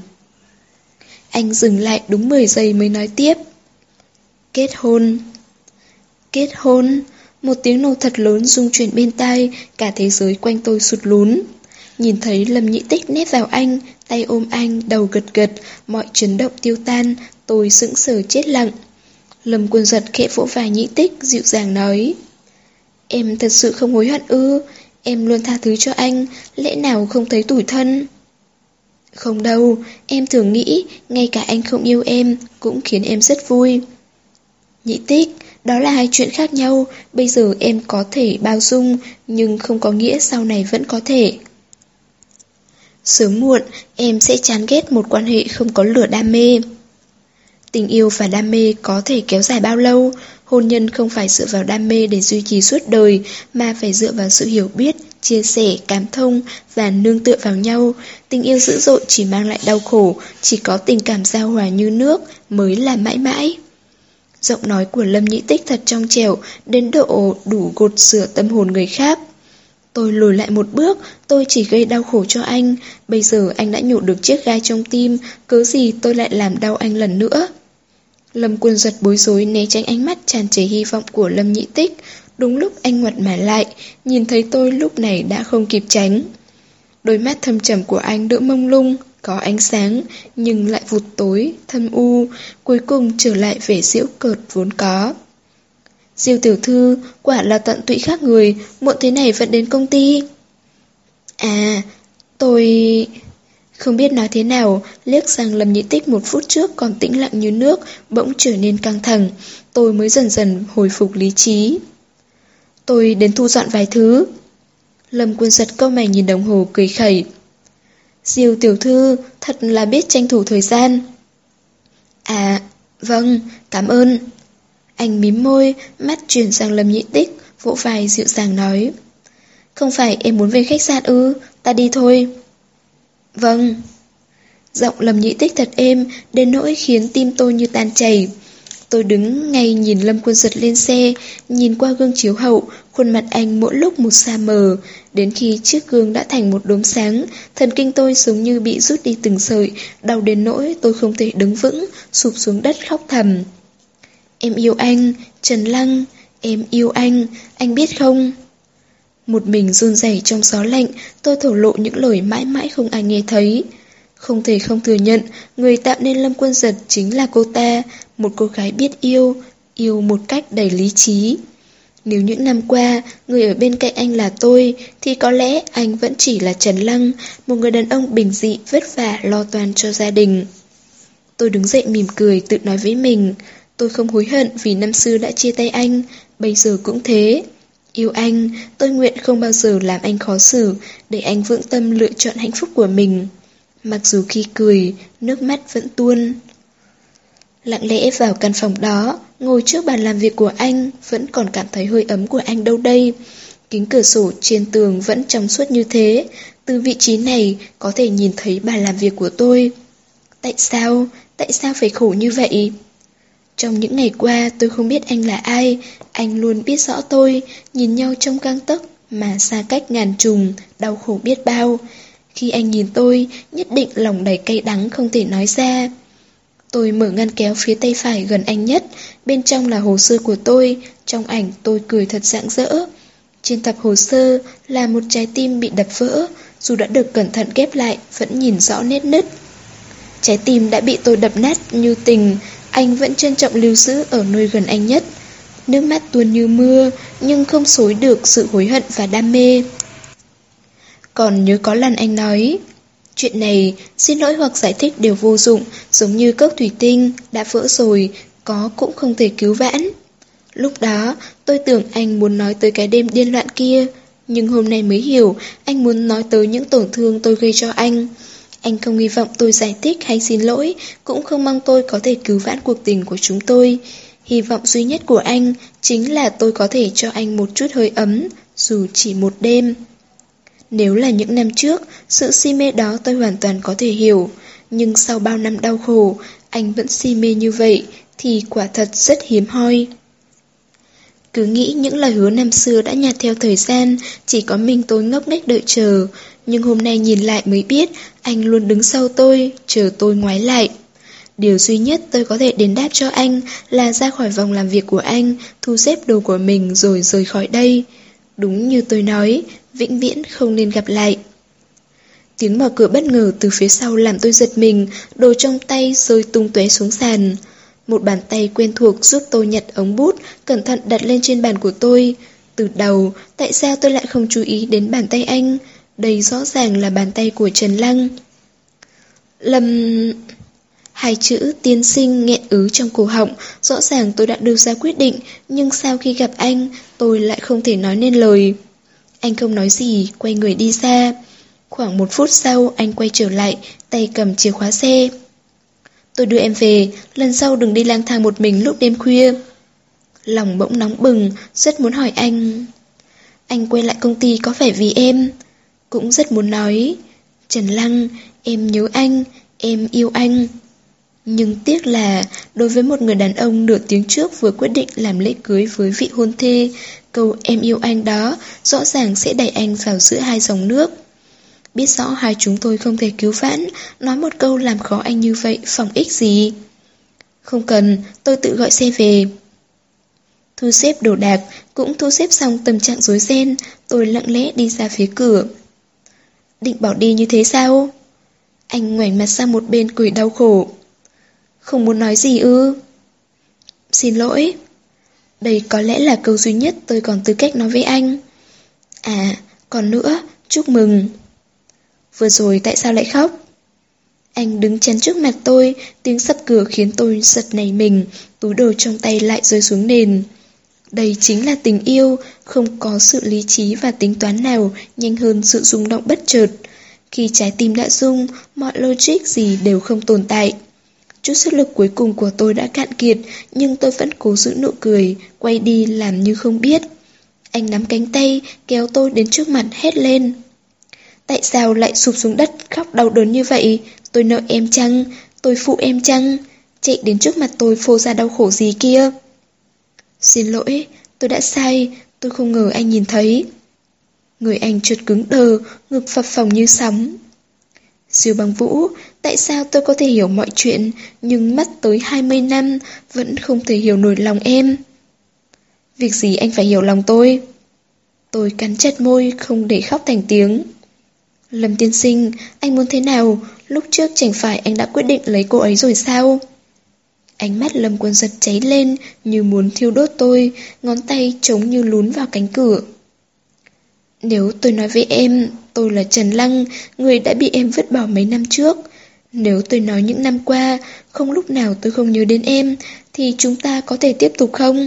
A: Anh dừng lại đúng 10 giây mới nói tiếp. Kết hôn. Kết hôn. Một tiếng nổ thật lớn rung chuyển bên tai, cả thế giới quanh tôi sụt lún. Nhìn thấy Lâm Nhị Tích nép vào anh, tay ôm anh, đầu gật gật, mọi chấn động tiêu tan, tôi sững sờ chết lặng. Lâm Quân Giật khẽ vỗ vai Nhị Tích, dịu dàng nói. Em thật sự không hối hận ư? Em luôn tha thứ cho anh, lẽ nào không thấy tủi thân? Không đâu, em thường nghĩ, ngay cả anh không yêu em, cũng khiến em rất vui. Nhị Tích, đó là hai chuyện khác nhau, bây giờ em có thể bao dung, nhưng không có nghĩa sau này vẫn có thể. Sớm muộn, em sẽ chán ghét một quan hệ không có lửa đam mê. Tình yêu và đam mê có thể kéo dài bao lâu? Hôn nhân không phải dựa vào đam mê để duy trì suốt đời, mà phải dựa vào sự hiểu biết, chia sẻ, cảm thông và nương tựa vào nhau. Tình yêu dữ dội chỉ mang lại đau khổ, chỉ có tình cảm giao hòa như nước mới là mãi mãi. Giọng nói của Lâm Nhị Tích thật trong trẻo, đến độ đủ gột rửa tâm hồn người khác. Tôi lùi lại một bước, tôi chỉ gây đau khổ cho anh. Bây giờ anh đã nhổ được chiếc gai trong tim, cớ gì tôi lại làm đau anh lần nữa. Lâm Quân Giật bối rối né tránh ánh mắt tràn trề hy vọng của Lâm Nhị Tích. Đúng lúc anh ngoặt mặt lại, nhìn thấy tôi lúc này đã không kịp tránh. Đôi mắt thâm trầm của anh đỡ mông lung, có ánh sáng, nhưng lại vụt tối, thâm u, cuối cùng trở lại vẻ giễu cợt vốn có. Diêu tiểu thư, quả là tận tụy khác người, muộn thế này vẫn đến công ty. À, tôi... Không biết nói thế nào, liếc sang Lâm Nhị Tích một phút trước còn tĩnh lặng như nước, bỗng trở nên căng thẳng. Tôi mới dần dần hồi phục lý trí. Tôi đến thu dọn vài thứ. Lâm Quân Giật cau mày nhìn đồng hồ cười khẩy. Diêu tiểu thư, thật là biết tranh thủ thời gian. À, vâng, cảm ơn. Anh mím môi, mắt chuyển sang Lâm Nhị Tích, vỗ vai dịu dàng nói. Không phải em muốn về khách sạn ư, ta đi thôi. Vâng. Giọng Lâm Nhị Tích thật êm, đến nỗi khiến tim tôi như tan chảy. Tôi đứng ngay nhìn Lâm Quân Giật lên xe, nhìn qua gương chiếu hậu, khuôn mặt anh mỗi lúc một xa mờ. Đến khi chiếc gương đã thành một đốm sáng, thần kinh tôi giống như bị rút đi từng sợi, đau đến nỗi tôi không thể đứng vững, sụp xuống đất khóc thầm. Em yêu anh, Trần Lăng, em yêu anh biết không? Một mình run rẩy trong gió lạnh, tôi thổ lộ những lời mãi mãi không ai nghe thấy. Không thể không thừa nhận, người tạo nên Lâm Quân Giật chính là cô ta, một cô gái biết yêu, yêu một cách đầy lý trí. Nếu những năm qua, người ở bên cạnh anh là tôi, thì có lẽ anh vẫn chỉ là Trần Lăng, một người đàn ông bình dị, vất vả, lo toan cho gia đình. Tôi đứng dậy mỉm cười, tự nói với mình, tôi không hối hận vì năm xưa đã chia tay anh, bây giờ cũng thế. Yêu anh, tôi nguyện không bao giờ làm anh khó xử, để anh vững tâm lựa chọn hạnh phúc của mình. Mặc dù khi cười, nước mắt vẫn tuôn. Lặng lẽ vào căn phòng đó, ngồi trước bàn làm việc của anh, vẫn còn cảm thấy hơi ấm của anh đâu đây. Kính cửa sổ trên tường vẫn trong suốt như thế, từ vị trí này có thể nhìn thấy bàn làm việc của tôi. Tại sao phải khổ như vậy? Trong những ngày qua tôi không biết anh là ai, anh luôn biết rõ tôi, nhìn nhau trong gang tấc mà xa cách ngàn trùng, đau khổ biết bao. Khi anh nhìn tôi, nhất định lòng đầy cay đắng không thể nói ra. Tôi mở ngăn kéo phía tay phải gần anh nhất, bên trong là hồ sơ của tôi, trong ảnh tôi cười thật rạng rỡ. Trên tập hồ sơ là một trái tim bị đập vỡ, dù đã được cẩn thận ghép lại, vẫn nhìn rõ nét nứt. Trái tim đã bị tôi đập nát như tình, anh vẫn trân trọng lưu giữ ở nơi gần anh nhất. Nước mắt tuôn như mưa, nhưng không xối được sự hối hận và đam mê. Còn nhớ có lần anh nói, chuyện này, xin lỗi hoặc giải thích đều vô dụng, giống như cốc thủy tinh, đã vỡ rồi, có cũng không thể cứu vãn. Lúc đó, tôi tưởng anh muốn nói tới cái đêm điên loạn kia, nhưng hôm nay mới hiểu, anh muốn nói tới những tổn thương tôi gây cho anh. Anh không hy vọng tôi giải thích hay xin lỗi, cũng không mong tôi có thể cứu vãn cuộc tình của chúng tôi. Hy vọng duy nhất của anh chính là tôi có thể cho anh một chút hơi ấm, dù chỉ một đêm. Nếu là những năm trước, sự si mê đó tôi hoàn toàn có thể hiểu, nhưng sau bao năm đau khổ, anh vẫn si mê như vậy, thì quả thật rất hiếm hoi. Cứ nghĩ những lời hứa năm xưa đã nhạt theo thời gian, chỉ có mình tôi ngốc nghếch đợi chờ, nhưng hôm nay nhìn lại mới biết anh luôn đứng sau tôi, chờ tôi ngoái lại. Điều duy nhất tôi có thể đền đáp cho anh là ra khỏi vòng làm việc của anh, thu xếp đồ của mình rồi rời khỏi đây. Đúng như tôi nói, vĩnh viễn không nên gặp lại. Tiếng mở cửa bất ngờ từ phía sau làm tôi giật mình, đồ trong tay rơi tung tóe xuống sàn. Một bàn tay quen thuộc giúp tôi nhặt ống bút, cẩn thận đặt lên trên bàn của tôi. Từ đầu, tại sao tôi lại không chú ý đến bàn tay anh? Đây rõ ràng là bàn tay của Trần Lăng. Hai chữ tiên sinh nghẹn ứ trong cổ họng, rõ ràng tôi đã đưa ra quyết định, nhưng sau khi gặp anh, tôi lại không thể nói nên lời. Anh không nói gì, quay người đi ra. Khoảng 1 phút sau, anh quay trở lại, tay cầm chìa khóa xe. Tôi đưa em về, lần sau đừng đi lang thang một mình lúc đêm khuya. Lòng bỗng nóng bừng, rất muốn hỏi anh. Anh quay lại công ty có phải vì em? Cũng rất muốn nói. Trần Lăng, em nhớ anh, em yêu anh. Nhưng tiếc là, đối với một người đàn ông nửa tiếng trước vừa quyết định làm lễ cưới với vị hôn thê, câu em yêu anh đó rõ ràng sẽ đẩy anh vào giữa hai dòng nước. Biết rõ hai chúng tôi không thể cứu vãn, nói một câu làm khó anh như vậy phỏng ích gì? Không cần, tôi tự gọi xe về. Thu xếp đồ đạc, cũng thu xếp xong tâm trạng rối ren, tôi lặng lẽ đi ra phía cửa. Định bỏ đi như thế sao? Anh ngoảnh mặt sang một bên cười đau khổ. Không muốn nói gì ư? Xin lỗi. Đây có lẽ là câu duy nhất tôi còn tư cách nói với anh. À, còn nữa, chúc mừng. Vừa rồi tại sao lại khóc? Anh đứng chắn trước mặt tôi, tiếng sập cửa khiến tôi giật nảy mình, túi đồ trong tay lại rơi xuống nền. Đây chính là tình yêu, không có sự lý trí và tính toán nào nhanh hơn sự rung động bất chợt. Khi trái tim đã rung, mọi logic gì đều không tồn tại. Chút sức lực cuối cùng của tôi đã cạn kiệt, nhưng tôi vẫn cố giữ nụ cười, quay đi làm như không biết. Anh nắm cánh tay, kéo tôi đến trước mặt hét lên. Tại sao lại sụp xuống đất khóc đau đớn như vậy? Tôi nợ em chăng? Tôi phụ em chăng? Chạy đến trước mặt tôi phô ra đau khổ gì kia? Xin lỗi, tôi đã sai, tôi không ngờ anh nhìn thấy. Người anh chợt cứng đờ, ngực phập phồng như sóng. Diêu Băng Vũ, tại sao tôi có thể hiểu mọi chuyện, nhưng mất tới 20 năm vẫn không thể hiểu nổi lòng em? Việc gì anh phải hiểu lòng tôi? Tôi cắn chặt môi, không để khóc thành tiếng. Lâm tiên sinh, anh muốn thế nào? Lúc trước chẳng phải anh đã quyết định lấy cô ấy rồi sao? Ánh mắt Lâm Quân Giật cháy lên như muốn thiêu đốt tôi, ngón tay trống như lún vào cánh cửa. Nếu tôi nói với em, tôi là Trần Lăng, người đã bị em vứt bỏ mấy năm trước. Nếu tôi nói những năm qua, không lúc nào tôi không nhớ đến em, thì chúng ta có thể tiếp tục không?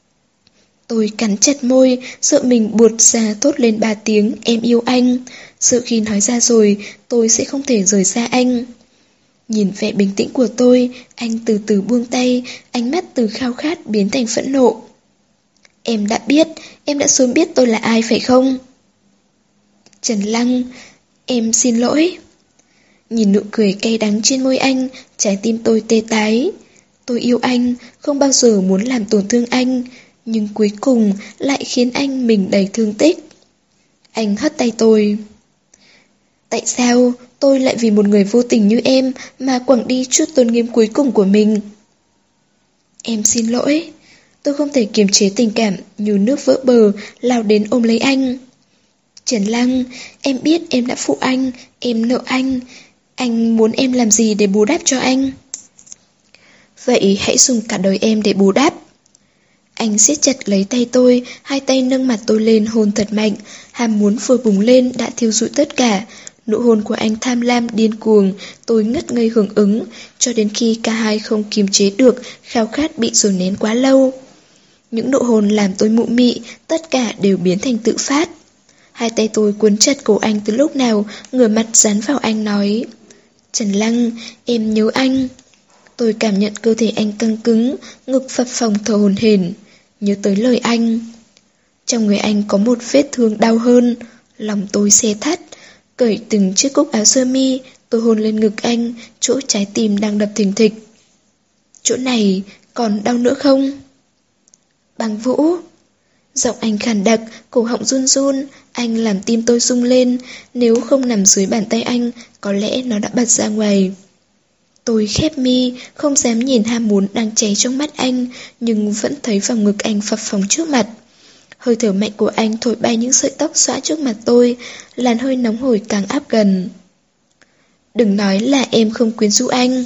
A: Tôi cắn chặt môi, sợ mình buột ra thốt lên 3 tiếng em yêu anh. Sợ khi nói ra rồi, tôi sẽ không thể rời xa anh. Nhìn vẻ bình tĩnh của tôi, anh từ từ buông tay, ánh mắt từ khao khát biến thành phẫn nộ. Em đã biết, em đã sớm biết tôi là ai phải không? Trần Lăng, em xin lỗi. Nhìn nụ cười cay đắng trên môi anh, trái tim tôi tê tái. Tôi yêu anh, không bao giờ muốn làm tổn thương anh, nhưng cuối cùng lại khiến anh mình đầy thương tích. Anh hất tay tôi. Tại sao tôi lại vì một người vô tình như em mà quẳng đi chút tôn nghiêm cuối cùng của mình? Em xin lỗi. Tôi không thể kiềm chế tình cảm như nước vỡ bờ lao đến ôm lấy anh. Trần Lăng, em biết em đã phụ anh, em nợ anh. Anh muốn em làm gì để bù đắp cho anh? Vậy hãy dùng cả đời em để bù đắp. Anh siết chặt lấy tay tôi, hai tay nâng mặt tôi lên hôn thật mạnh, ham muốn vừa bùng lên đã thiêu rụi tất cả. Nụ hôn của anh tham lam điên cuồng, tôi ngất ngây hưởng ứng, cho đến khi cả hai không kiềm chế được, khao khát bị dồn nén quá lâu. Những nụ hôn làm tôi mụ mị, tất cả đều biến thành tự phát. Hai tay tôi cuốn chặt cổ anh từ lúc nào, ngửa mặt dán vào anh nói: Trần Lăng, em nhớ anh. Tôi cảm nhận cơ thể anh căng cứng, ngực phập phồng thở hổn hển, nhớ tới lời anh. Trong người anh có một vết thương đau hơn, lòng tôi xé thắt. Cởi từng chiếc cúc áo sơ mi, tôi hôn lên ngực anh, chỗ trái tim đang đập thình thịch. Chỗ này còn đau nữa không? Băng Vũ. Giọng anh khàn đặc, cổ họng run run, anh làm tim tôi rung lên, nếu không nằm dưới bàn tay anh, có lẽ nó đã bật ra ngoài. Tôi khép mi, không dám nhìn ham muốn đang cháy trong mắt anh, nhưng vẫn thấy vòng ngực anh phập phồng trước mặt. Hơi thở mạnh của anh thổi bay những sợi tóc xõa trước mặt tôi, làn hơi nóng hổi càng áp gần. Đừng nói là em không quyến rũ anh.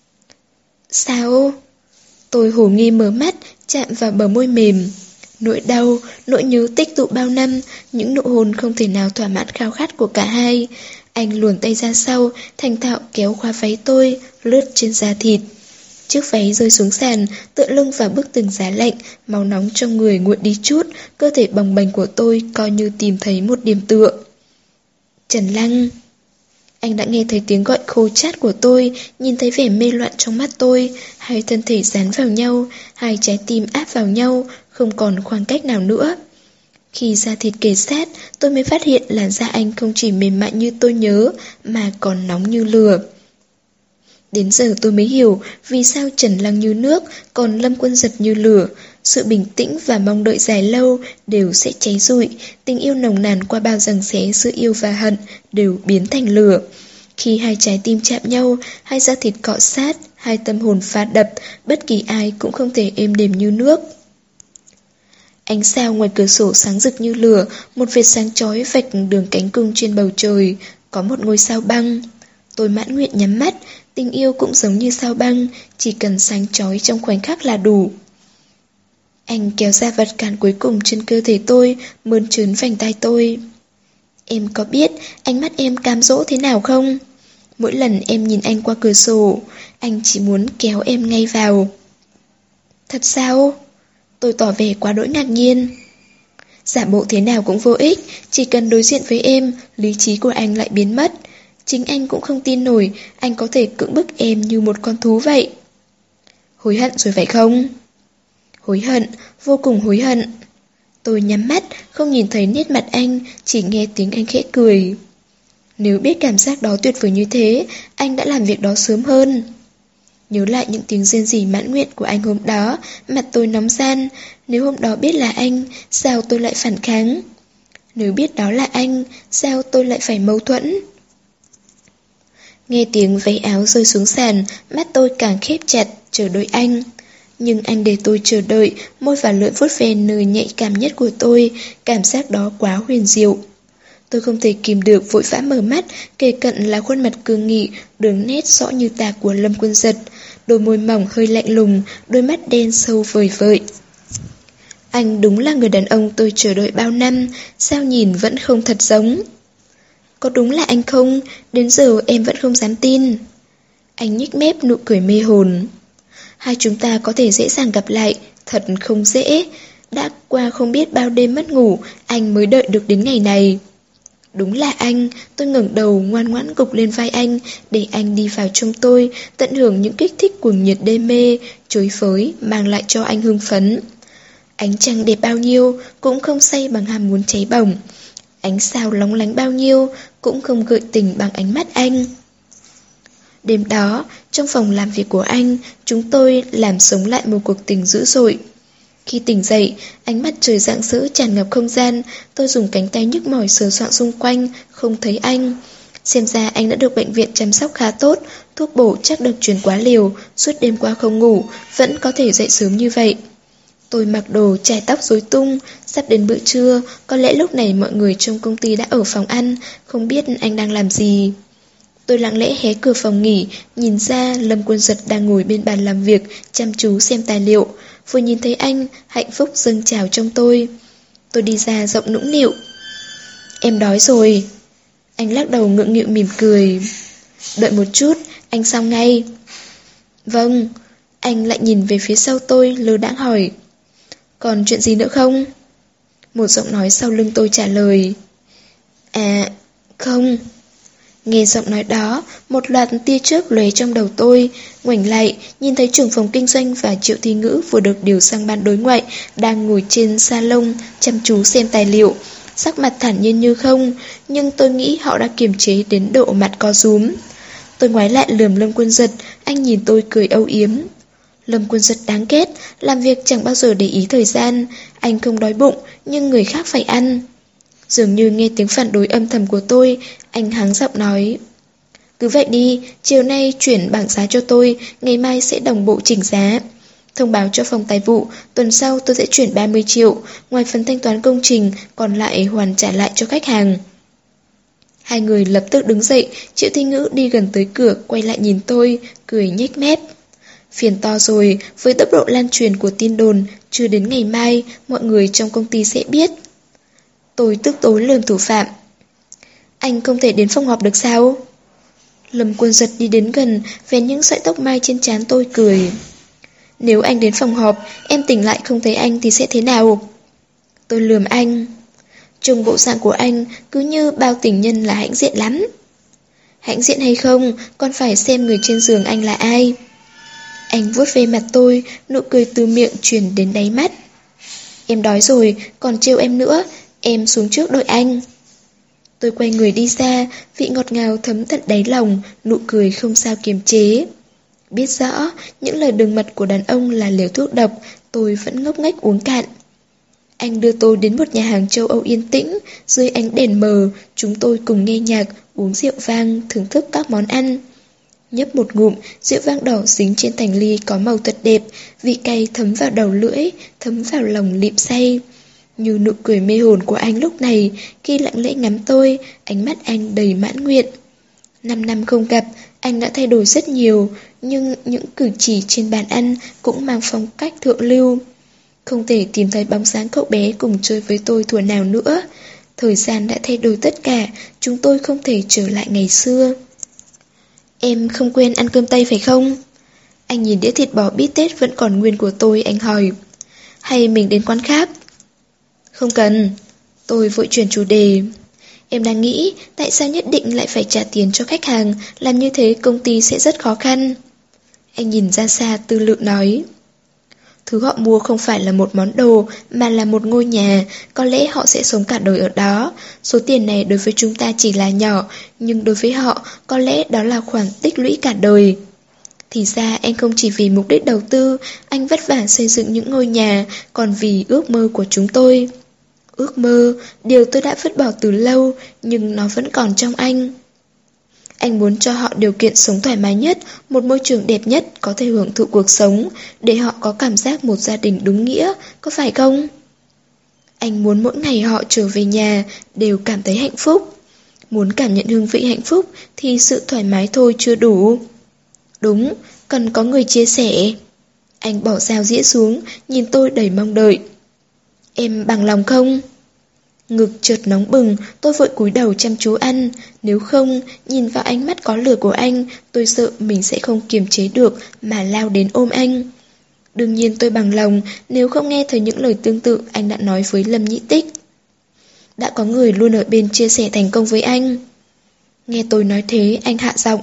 A: Sao? Tôi hồ nghi mở mắt, chạm vào bờ môi mềm. Nỗi đau, nỗi nhớ tích tụ bao năm, những nụ hôn không thể nào thỏa mãn khao khát của cả hai. Anh luồn tay ra sau, thành thạo kéo khóa váy tôi, lướt trên da thịt. Chiếc váy rơi xuống sàn, tựa lưng vào bức tường giá lạnh, máu nóng trong người nguội đi chút, cơ thể bồng bềnh của tôi coi như tìm thấy một điểm tựa. Trần Lăng. Anh đã nghe thấy tiếng gọi khô chát của tôi, nhìn thấy vẻ mê loạn trong mắt tôi, hai thân thể dán vào nhau, hai trái tim áp vào nhau, không còn khoảng cách nào nữa. Khi da thịt kề sát, tôi mới phát hiện là da anh không chỉ mềm mại như tôi nhớ, mà còn nóng như lửa. Đến giờ tôi mới hiểu vì sao Trần Lăng như nước, còn Lâm Quân Giật như lửa. Sự bình tĩnh và mong đợi dài lâu đều sẽ cháy rụi, tình yêu nồng nàn qua bao giằng xé giữa yêu và hận đều biến thành lửa. Khi hai trái tim chạm nhau, hai da thịt cọ sát, hai tâm hồn phá đập, bất kỳ ai cũng không thể êm đềm như nước. Ánh sao ngoài cửa sổ sáng rực như lửa, một vệt sáng chói vạch đường cánh cung trên bầu trời, có một ngôi sao băng. Tôi mãn nguyện nhắm mắt, tình yêu cũng giống như sao băng, chỉ cần sáng chói trong khoảnh khắc là đủ. Anh kéo ra vật cản cuối cùng trên cơ thể tôi, mơn trớn vành tai tôi. Em có biết ánh mắt em cám dỗ thế nào không? Mỗi lần em nhìn anh qua cửa sổ, anh chỉ muốn kéo em ngay vào. Thật sao? Tôi tỏ vẻ quá đỗi ngạc nhiên. Giả bộ thế nào cũng vô ích, chỉ cần đối diện với em, lý trí của anh lại biến mất. Chính anh cũng không tin nổi, anh có thể cưỡng bức em như một con thú vậy. Hối hận rồi phải không? Hối hận, vô cùng hối hận. Tôi nhắm mắt, không nhìn thấy nét mặt anh, chỉ nghe tiếng anh khẽ cười. Nếu biết cảm giác đó tuyệt vời như thế, anh đã làm việc đó sớm hơn. Nhớ lại những tiếng rên rỉ mãn nguyện của anh hôm đó, mặt tôi nóng ran. Nếu hôm đó biết là anh, sao tôi lại phản kháng? Nếu biết đó là anh, sao tôi lại phải mâu thuẫn? Nghe tiếng váy áo rơi xuống sàn, mắt tôi càng khép chặt, chờ đợi anh. Nhưng anh để tôi chờ đợi, môi và lưỡi vuốt ve nơi nhạy cảm nhất của tôi, cảm giác đó quá huyền diệu. Tôi không thể kìm được, vội vã mở mắt, kề cận là khuôn mặt cương nghị, đường nét rõ như tạc của Lâm Quân Giật, đôi môi mỏng hơi lạnh lùng, đôi mắt đen sâu vời vợi. Anh đúng là người đàn ông tôi chờ đợi bao năm, sao nhìn vẫn không thật giống. Có đúng là anh không? Đến giờ em vẫn không dám tin. Anh nhếch mép nụ cười mê hồn. Hai chúng ta có thể dễ dàng gặp lại, thật không dễ. Đã qua không biết bao đêm mất ngủ, anh mới đợi được đến ngày này. Đúng là anh, tôi ngẩng đầu ngoan ngoãn gục lên vai anh, để anh đi vào trong tôi, tận hưởng những kích thích cuồng nhiệt đê mê, chối với, mang lại cho anh hưng phấn. Ánh trăng đẹp bao nhiêu, cũng không say bằng ham muốn cháy bỏng. Ánh sao lóng lánh bao nhiêu, cũng không gợi tình bằng ánh mắt anh. Đêm đó, trong phòng làm việc của anh, chúng tôi làm sống lại một cuộc tình dữ dội. Khi tỉnh dậy, ánh mặt trời rạng rỡ tràn ngập không gian, tôi dùng cánh tay nhức mỏi sờ soạng xung quanh, không thấy anh. Xem ra anh đã được bệnh viện chăm sóc khá tốt, thuốc bổ chắc được truyền quá liều, suốt đêm qua không ngủ, vẫn có thể dậy sớm như vậy. Tôi mặc đồ, chải tóc rối tung, sắp đến bữa trưa, có lẽ lúc này mọi người trong công ty đã ở phòng ăn, không biết anh đang làm gì. Tôi lặng lẽ hé cửa phòng nghỉ, nhìn ra Lâm Quân Giật đang ngồi bên bàn làm việc, chăm chú xem tài liệu. Vừa nhìn thấy anh, hạnh phúc dâng trào trong tôi. Tôi đi ra giọng nũng nịu. Em đói rồi. Anh lắc đầu ngượng nghịu mỉm cười. Đợi một chút, anh xong ngay. Vâng. Anh lại nhìn về phía sau tôi, lơ đãng hỏi. Còn chuyện gì nữa không? Một giọng nói sau lưng tôi trả lời. À, không. Nghe giọng nói đó, một loạt tia chớp lóe trong đầu tôi, ngoảnh lại, nhìn thấy trưởng phòng kinh doanh và Triệu Thi Ngữ vừa được điều sang ban đối ngoại, đang ngồi trên salon, chăm chú xem tài liệu, sắc mặt thản nhiên như không, nhưng tôi nghĩ họ đã kiềm chế đến độ mặt co rúm. Tôi ngoái lại lườm Lâm Quân Giật, anh nhìn tôi cười âu yếm. Lâm Quân Giật đáng ghét, làm việc chẳng bao giờ để ý thời gian, anh không đói bụng, nhưng người khác phải ăn. Dường như nghe tiếng phản đối âm thầm của tôi, anh hắng giọng nói. Cứ vậy đi, chiều nay chuyển bảng giá cho tôi, ngày mai sẽ đồng bộ chỉnh giá. Thông báo cho phòng tài vụ, tuần sau tôi sẽ chuyển 30 triệu, ngoài phần thanh toán công trình, còn lại hoàn trả lại cho khách hàng. Hai người lập tức đứng dậy, Triệu Thi Ngữ đi gần tới cửa, quay lại nhìn tôi, cười nhếch mép. Phiền to rồi, với tốc độ lan truyền của tin đồn, chưa đến ngày mai, mọi người trong công ty sẽ biết. Tôi tức tối lườm thủ phạm. Anh không thể đến phòng họp được sao? Lâm Quân Giật đi đến gần, vén những sợi tóc mai trên trán tôi cười. Nếu anh đến phòng họp, em tỉnh lại không thấy anh thì sẽ thế nào? Tôi lườm anh. Trông bộ dạng của anh cứ như bao tình nhân là hãnh diện lắm. Hãnh diện hay không, còn phải xem người trên giường anh là ai. Anh vuốt ve mặt tôi, nụ cười từ miệng truyền đến đáy mắt. Em đói rồi, còn trêu em nữa, em xuống trước đợi anh. Tôi quay người đi ra, vị ngọt ngào thấm tận đáy lòng, nụ cười không sao kiềm chế. Biết rõ, những lời đường mật của đàn ông là liều thuốc độc, tôi vẫn ngốc nghếch uống cạn. Anh đưa tôi đến một nhà hàng châu Âu yên tĩnh, dưới ánh đèn mờ, chúng tôi cùng nghe nhạc, uống rượu vang, thưởng thức các món ăn. Nhấp một ngụm, rượu vang đỏ dính trên thành ly có màu thật đẹp, vị cay thấm vào đầu lưỡi, thấm vào lòng lịm say. Như nụ cười mê hồn của anh lúc này, khi lặng lẽ ngắm tôi, ánh mắt anh đầy mãn nguyện. 5 năm không gặp, anh đã thay đổi rất nhiều, nhưng những cử chỉ trên bàn ăn cũng mang phong cách thượng lưu. Không thể tìm thấy bóng dáng cậu bé cùng chơi với tôi thuở nào nữa. Thời gian đã thay đổi tất cả, chúng tôi không thể trở lại ngày xưa. Em không quên ăn cơm Tây phải không? Anh nhìn đĩa thịt bò bít tết vẫn còn nguyên của tôi, anh hỏi. Hay mình đến quán khác? Không cần. Tôi vội chuyển chủ đề. Em đang nghĩ tại sao nhất định lại phải trả tiền cho khách hàng, làm như thế công ty sẽ rất khó khăn. Anh nhìn ra xa tư lự nói. Thứ họ mua không phải là một món đồ mà là một ngôi nhà, có lẽ họ sẽ sống cả đời ở đó. Số tiền này đối với chúng ta chỉ là nhỏ, nhưng đối với họ có lẽ đó là khoản tích lũy cả đời. Thì ra anh không chỉ vì mục đích đầu tư, anh vất vả xây dựng những ngôi nhà, còn vì ước mơ của chúng tôi. Ước mơ, điều tôi đã vứt bỏ từ lâu, nhưng nó vẫn còn trong anh. Anh muốn cho họ điều kiện sống thoải mái nhất, một môi trường đẹp nhất, có thể hưởng thụ cuộc sống, để họ có cảm giác một gia đình đúng nghĩa, có phải không? Anh muốn mỗi ngày họ trở về nhà đều cảm thấy hạnh phúc. Muốn cảm nhận hương vị hạnh phúc thì sự thoải mái thôi chưa đủ. Đúng, cần có người chia sẻ. Anh bỏ dao dĩa xuống, nhìn tôi đầy mong đợi. Em bằng lòng không? Ngực chợt nóng bừng, tôi vội cúi đầu chăm chú ăn. Nếu không, nhìn vào ánh mắt có lửa của anh, tôi sợ mình sẽ không kiềm chế được mà lao đến ôm anh. Đương nhiên tôi bằng lòng, nếu không nghe thấy những lời tương tự anh đã nói với Lâm Nhĩ Tích. Đã có người luôn ở bên chia sẻ thành công với anh. Nghe tôi nói thế, anh hạ giọng.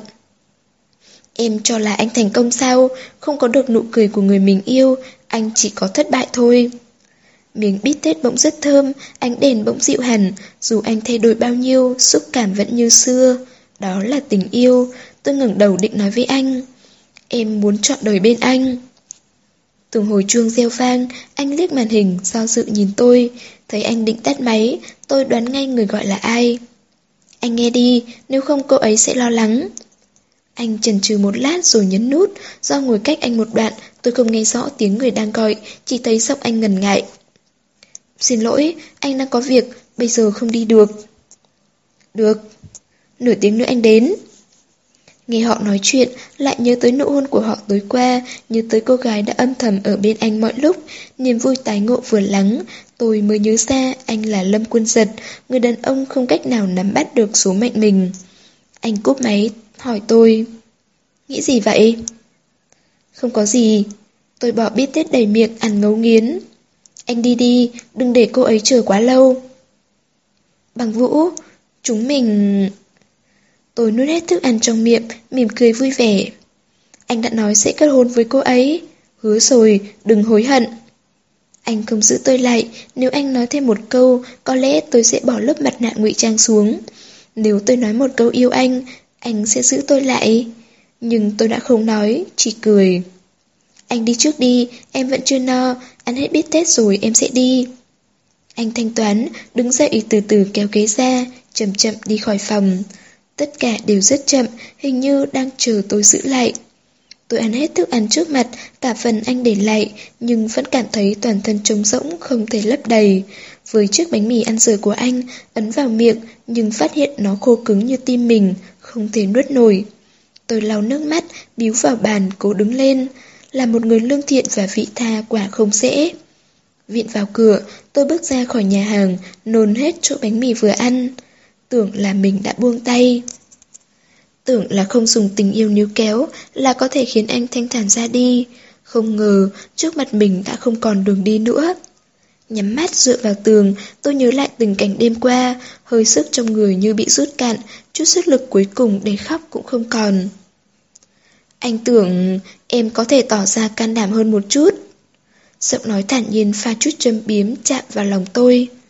A: Em cho là anh thành công sao? Không có được nụ cười của người mình yêu, anh chỉ có thất bại thôi. Miếng bít tết bỗng rất thơm, ánh đèn bỗng dịu hẳn, dù anh thay đổi bao nhiêu, xúc cảm vẫn như xưa. Đó là tình yêu, tôi ngẩng đầu định nói với anh. Em muốn trọn đời bên anh. Từng hồi chuông reo vang, anh liếc màn hình, do dự nhìn tôi. Thấy anh định tắt máy, tôi đoán ngay người gọi là ai. Anh nghe đi, nếu không cô ấy sẽ lo lắng. Anh chần chừ một lát rồi nhấn nút, do ngồi cách anh một đoạn, tôi không nghe rõ tiếng người đang gọi, chỉ thấy giọng anh ngần ngại. Xin lỗi, anh đang có việc, bây giờ không đi được. Được, nửa tiếng nữa anh đến. Nghe họ nói chuyện, lại nhớ tới nụ hôn của họ tối qua, nhớ tới cô gái đã âm thầm ở bên anh mọi lúc, niềm vui tái ngộ vừa lắng, tôi mới nhớ ra anh là Lâm Quân Giật, người đàn ông không cách nào nắm bắt được số mệnh mình. Anh cúp máy, hỏi tôi, nghĩ gì vậy? Không có gì, tôi bỏ bít tết đầy miệng ăn ngấu nghiến. Anh đi đi, đừng để cô ấy chờ quá lâu. Bằng Vũ, chúng mình... Tôi nuốt hết thức ăn trong miệng, mỉm cười vui vẻ. Anh đã nói sẽ kết hôn với cô ấy. Hứa rồi, đừng hối hận. Anh không giữ tôi lại, nếu anh nói thêm một câu, có lẽ tôi sẽ bỏ lớp mặt nạ ngụy trang xuống. Nếu tôi nói một câu yêu anh sẽ giữ tôi lại. Nhưng tôi đã không nói, chỉ cười. Anh đi trước đi, em vẫn chưa no, ăn hết bít tết rồi em sẽ đi. Anh thanh toán, đứng dậy từ từ kéo ghế ra, chậm chậm đi khỏi phòng. Tất cả đều rất chậm, hình như đang chờ tôi giữ lại. Tôi ăn hết thức ăn trước mặt, cả phần anh để lại, nhưng vẫn cảm thấy toàn thân trống rỗng, không thể lấp đầy. Với chiếc bánh mì ăn dở của anh, ấn vào miệng, nhưng phát hiện nó khô cứng như tim mình, không thể nuốt nổi. Tôi lau nước mắt, bíu vào bàn, cố đứng lên. Là một người lương thiện và vị tha quả không dễ. Viện vào cửa, tôi bước ra khỏi nhà hàng, nôn hết chỗ bánh mì vừa ăn. Tưởng là mình đã buông tay. Tưởng là không dùng tình yêu níu kéo là có thể khiến anh thanh thản ra đi. Không ngờ, trước mặt mình đã không còn đường đi nữa. Nhắm mắt dựa vào tường, tôi nhớ lại tình cảnh đêm qua, hơi sức trong người như bị rút cạn, chút sức lực cuối cùng để khóc cũng không còn. Anh tưởng em có thể tỏ ra can đảm hơn một chút. Giọng nói thản nhiên pha chút châm biếm chạm vào lòng tôi.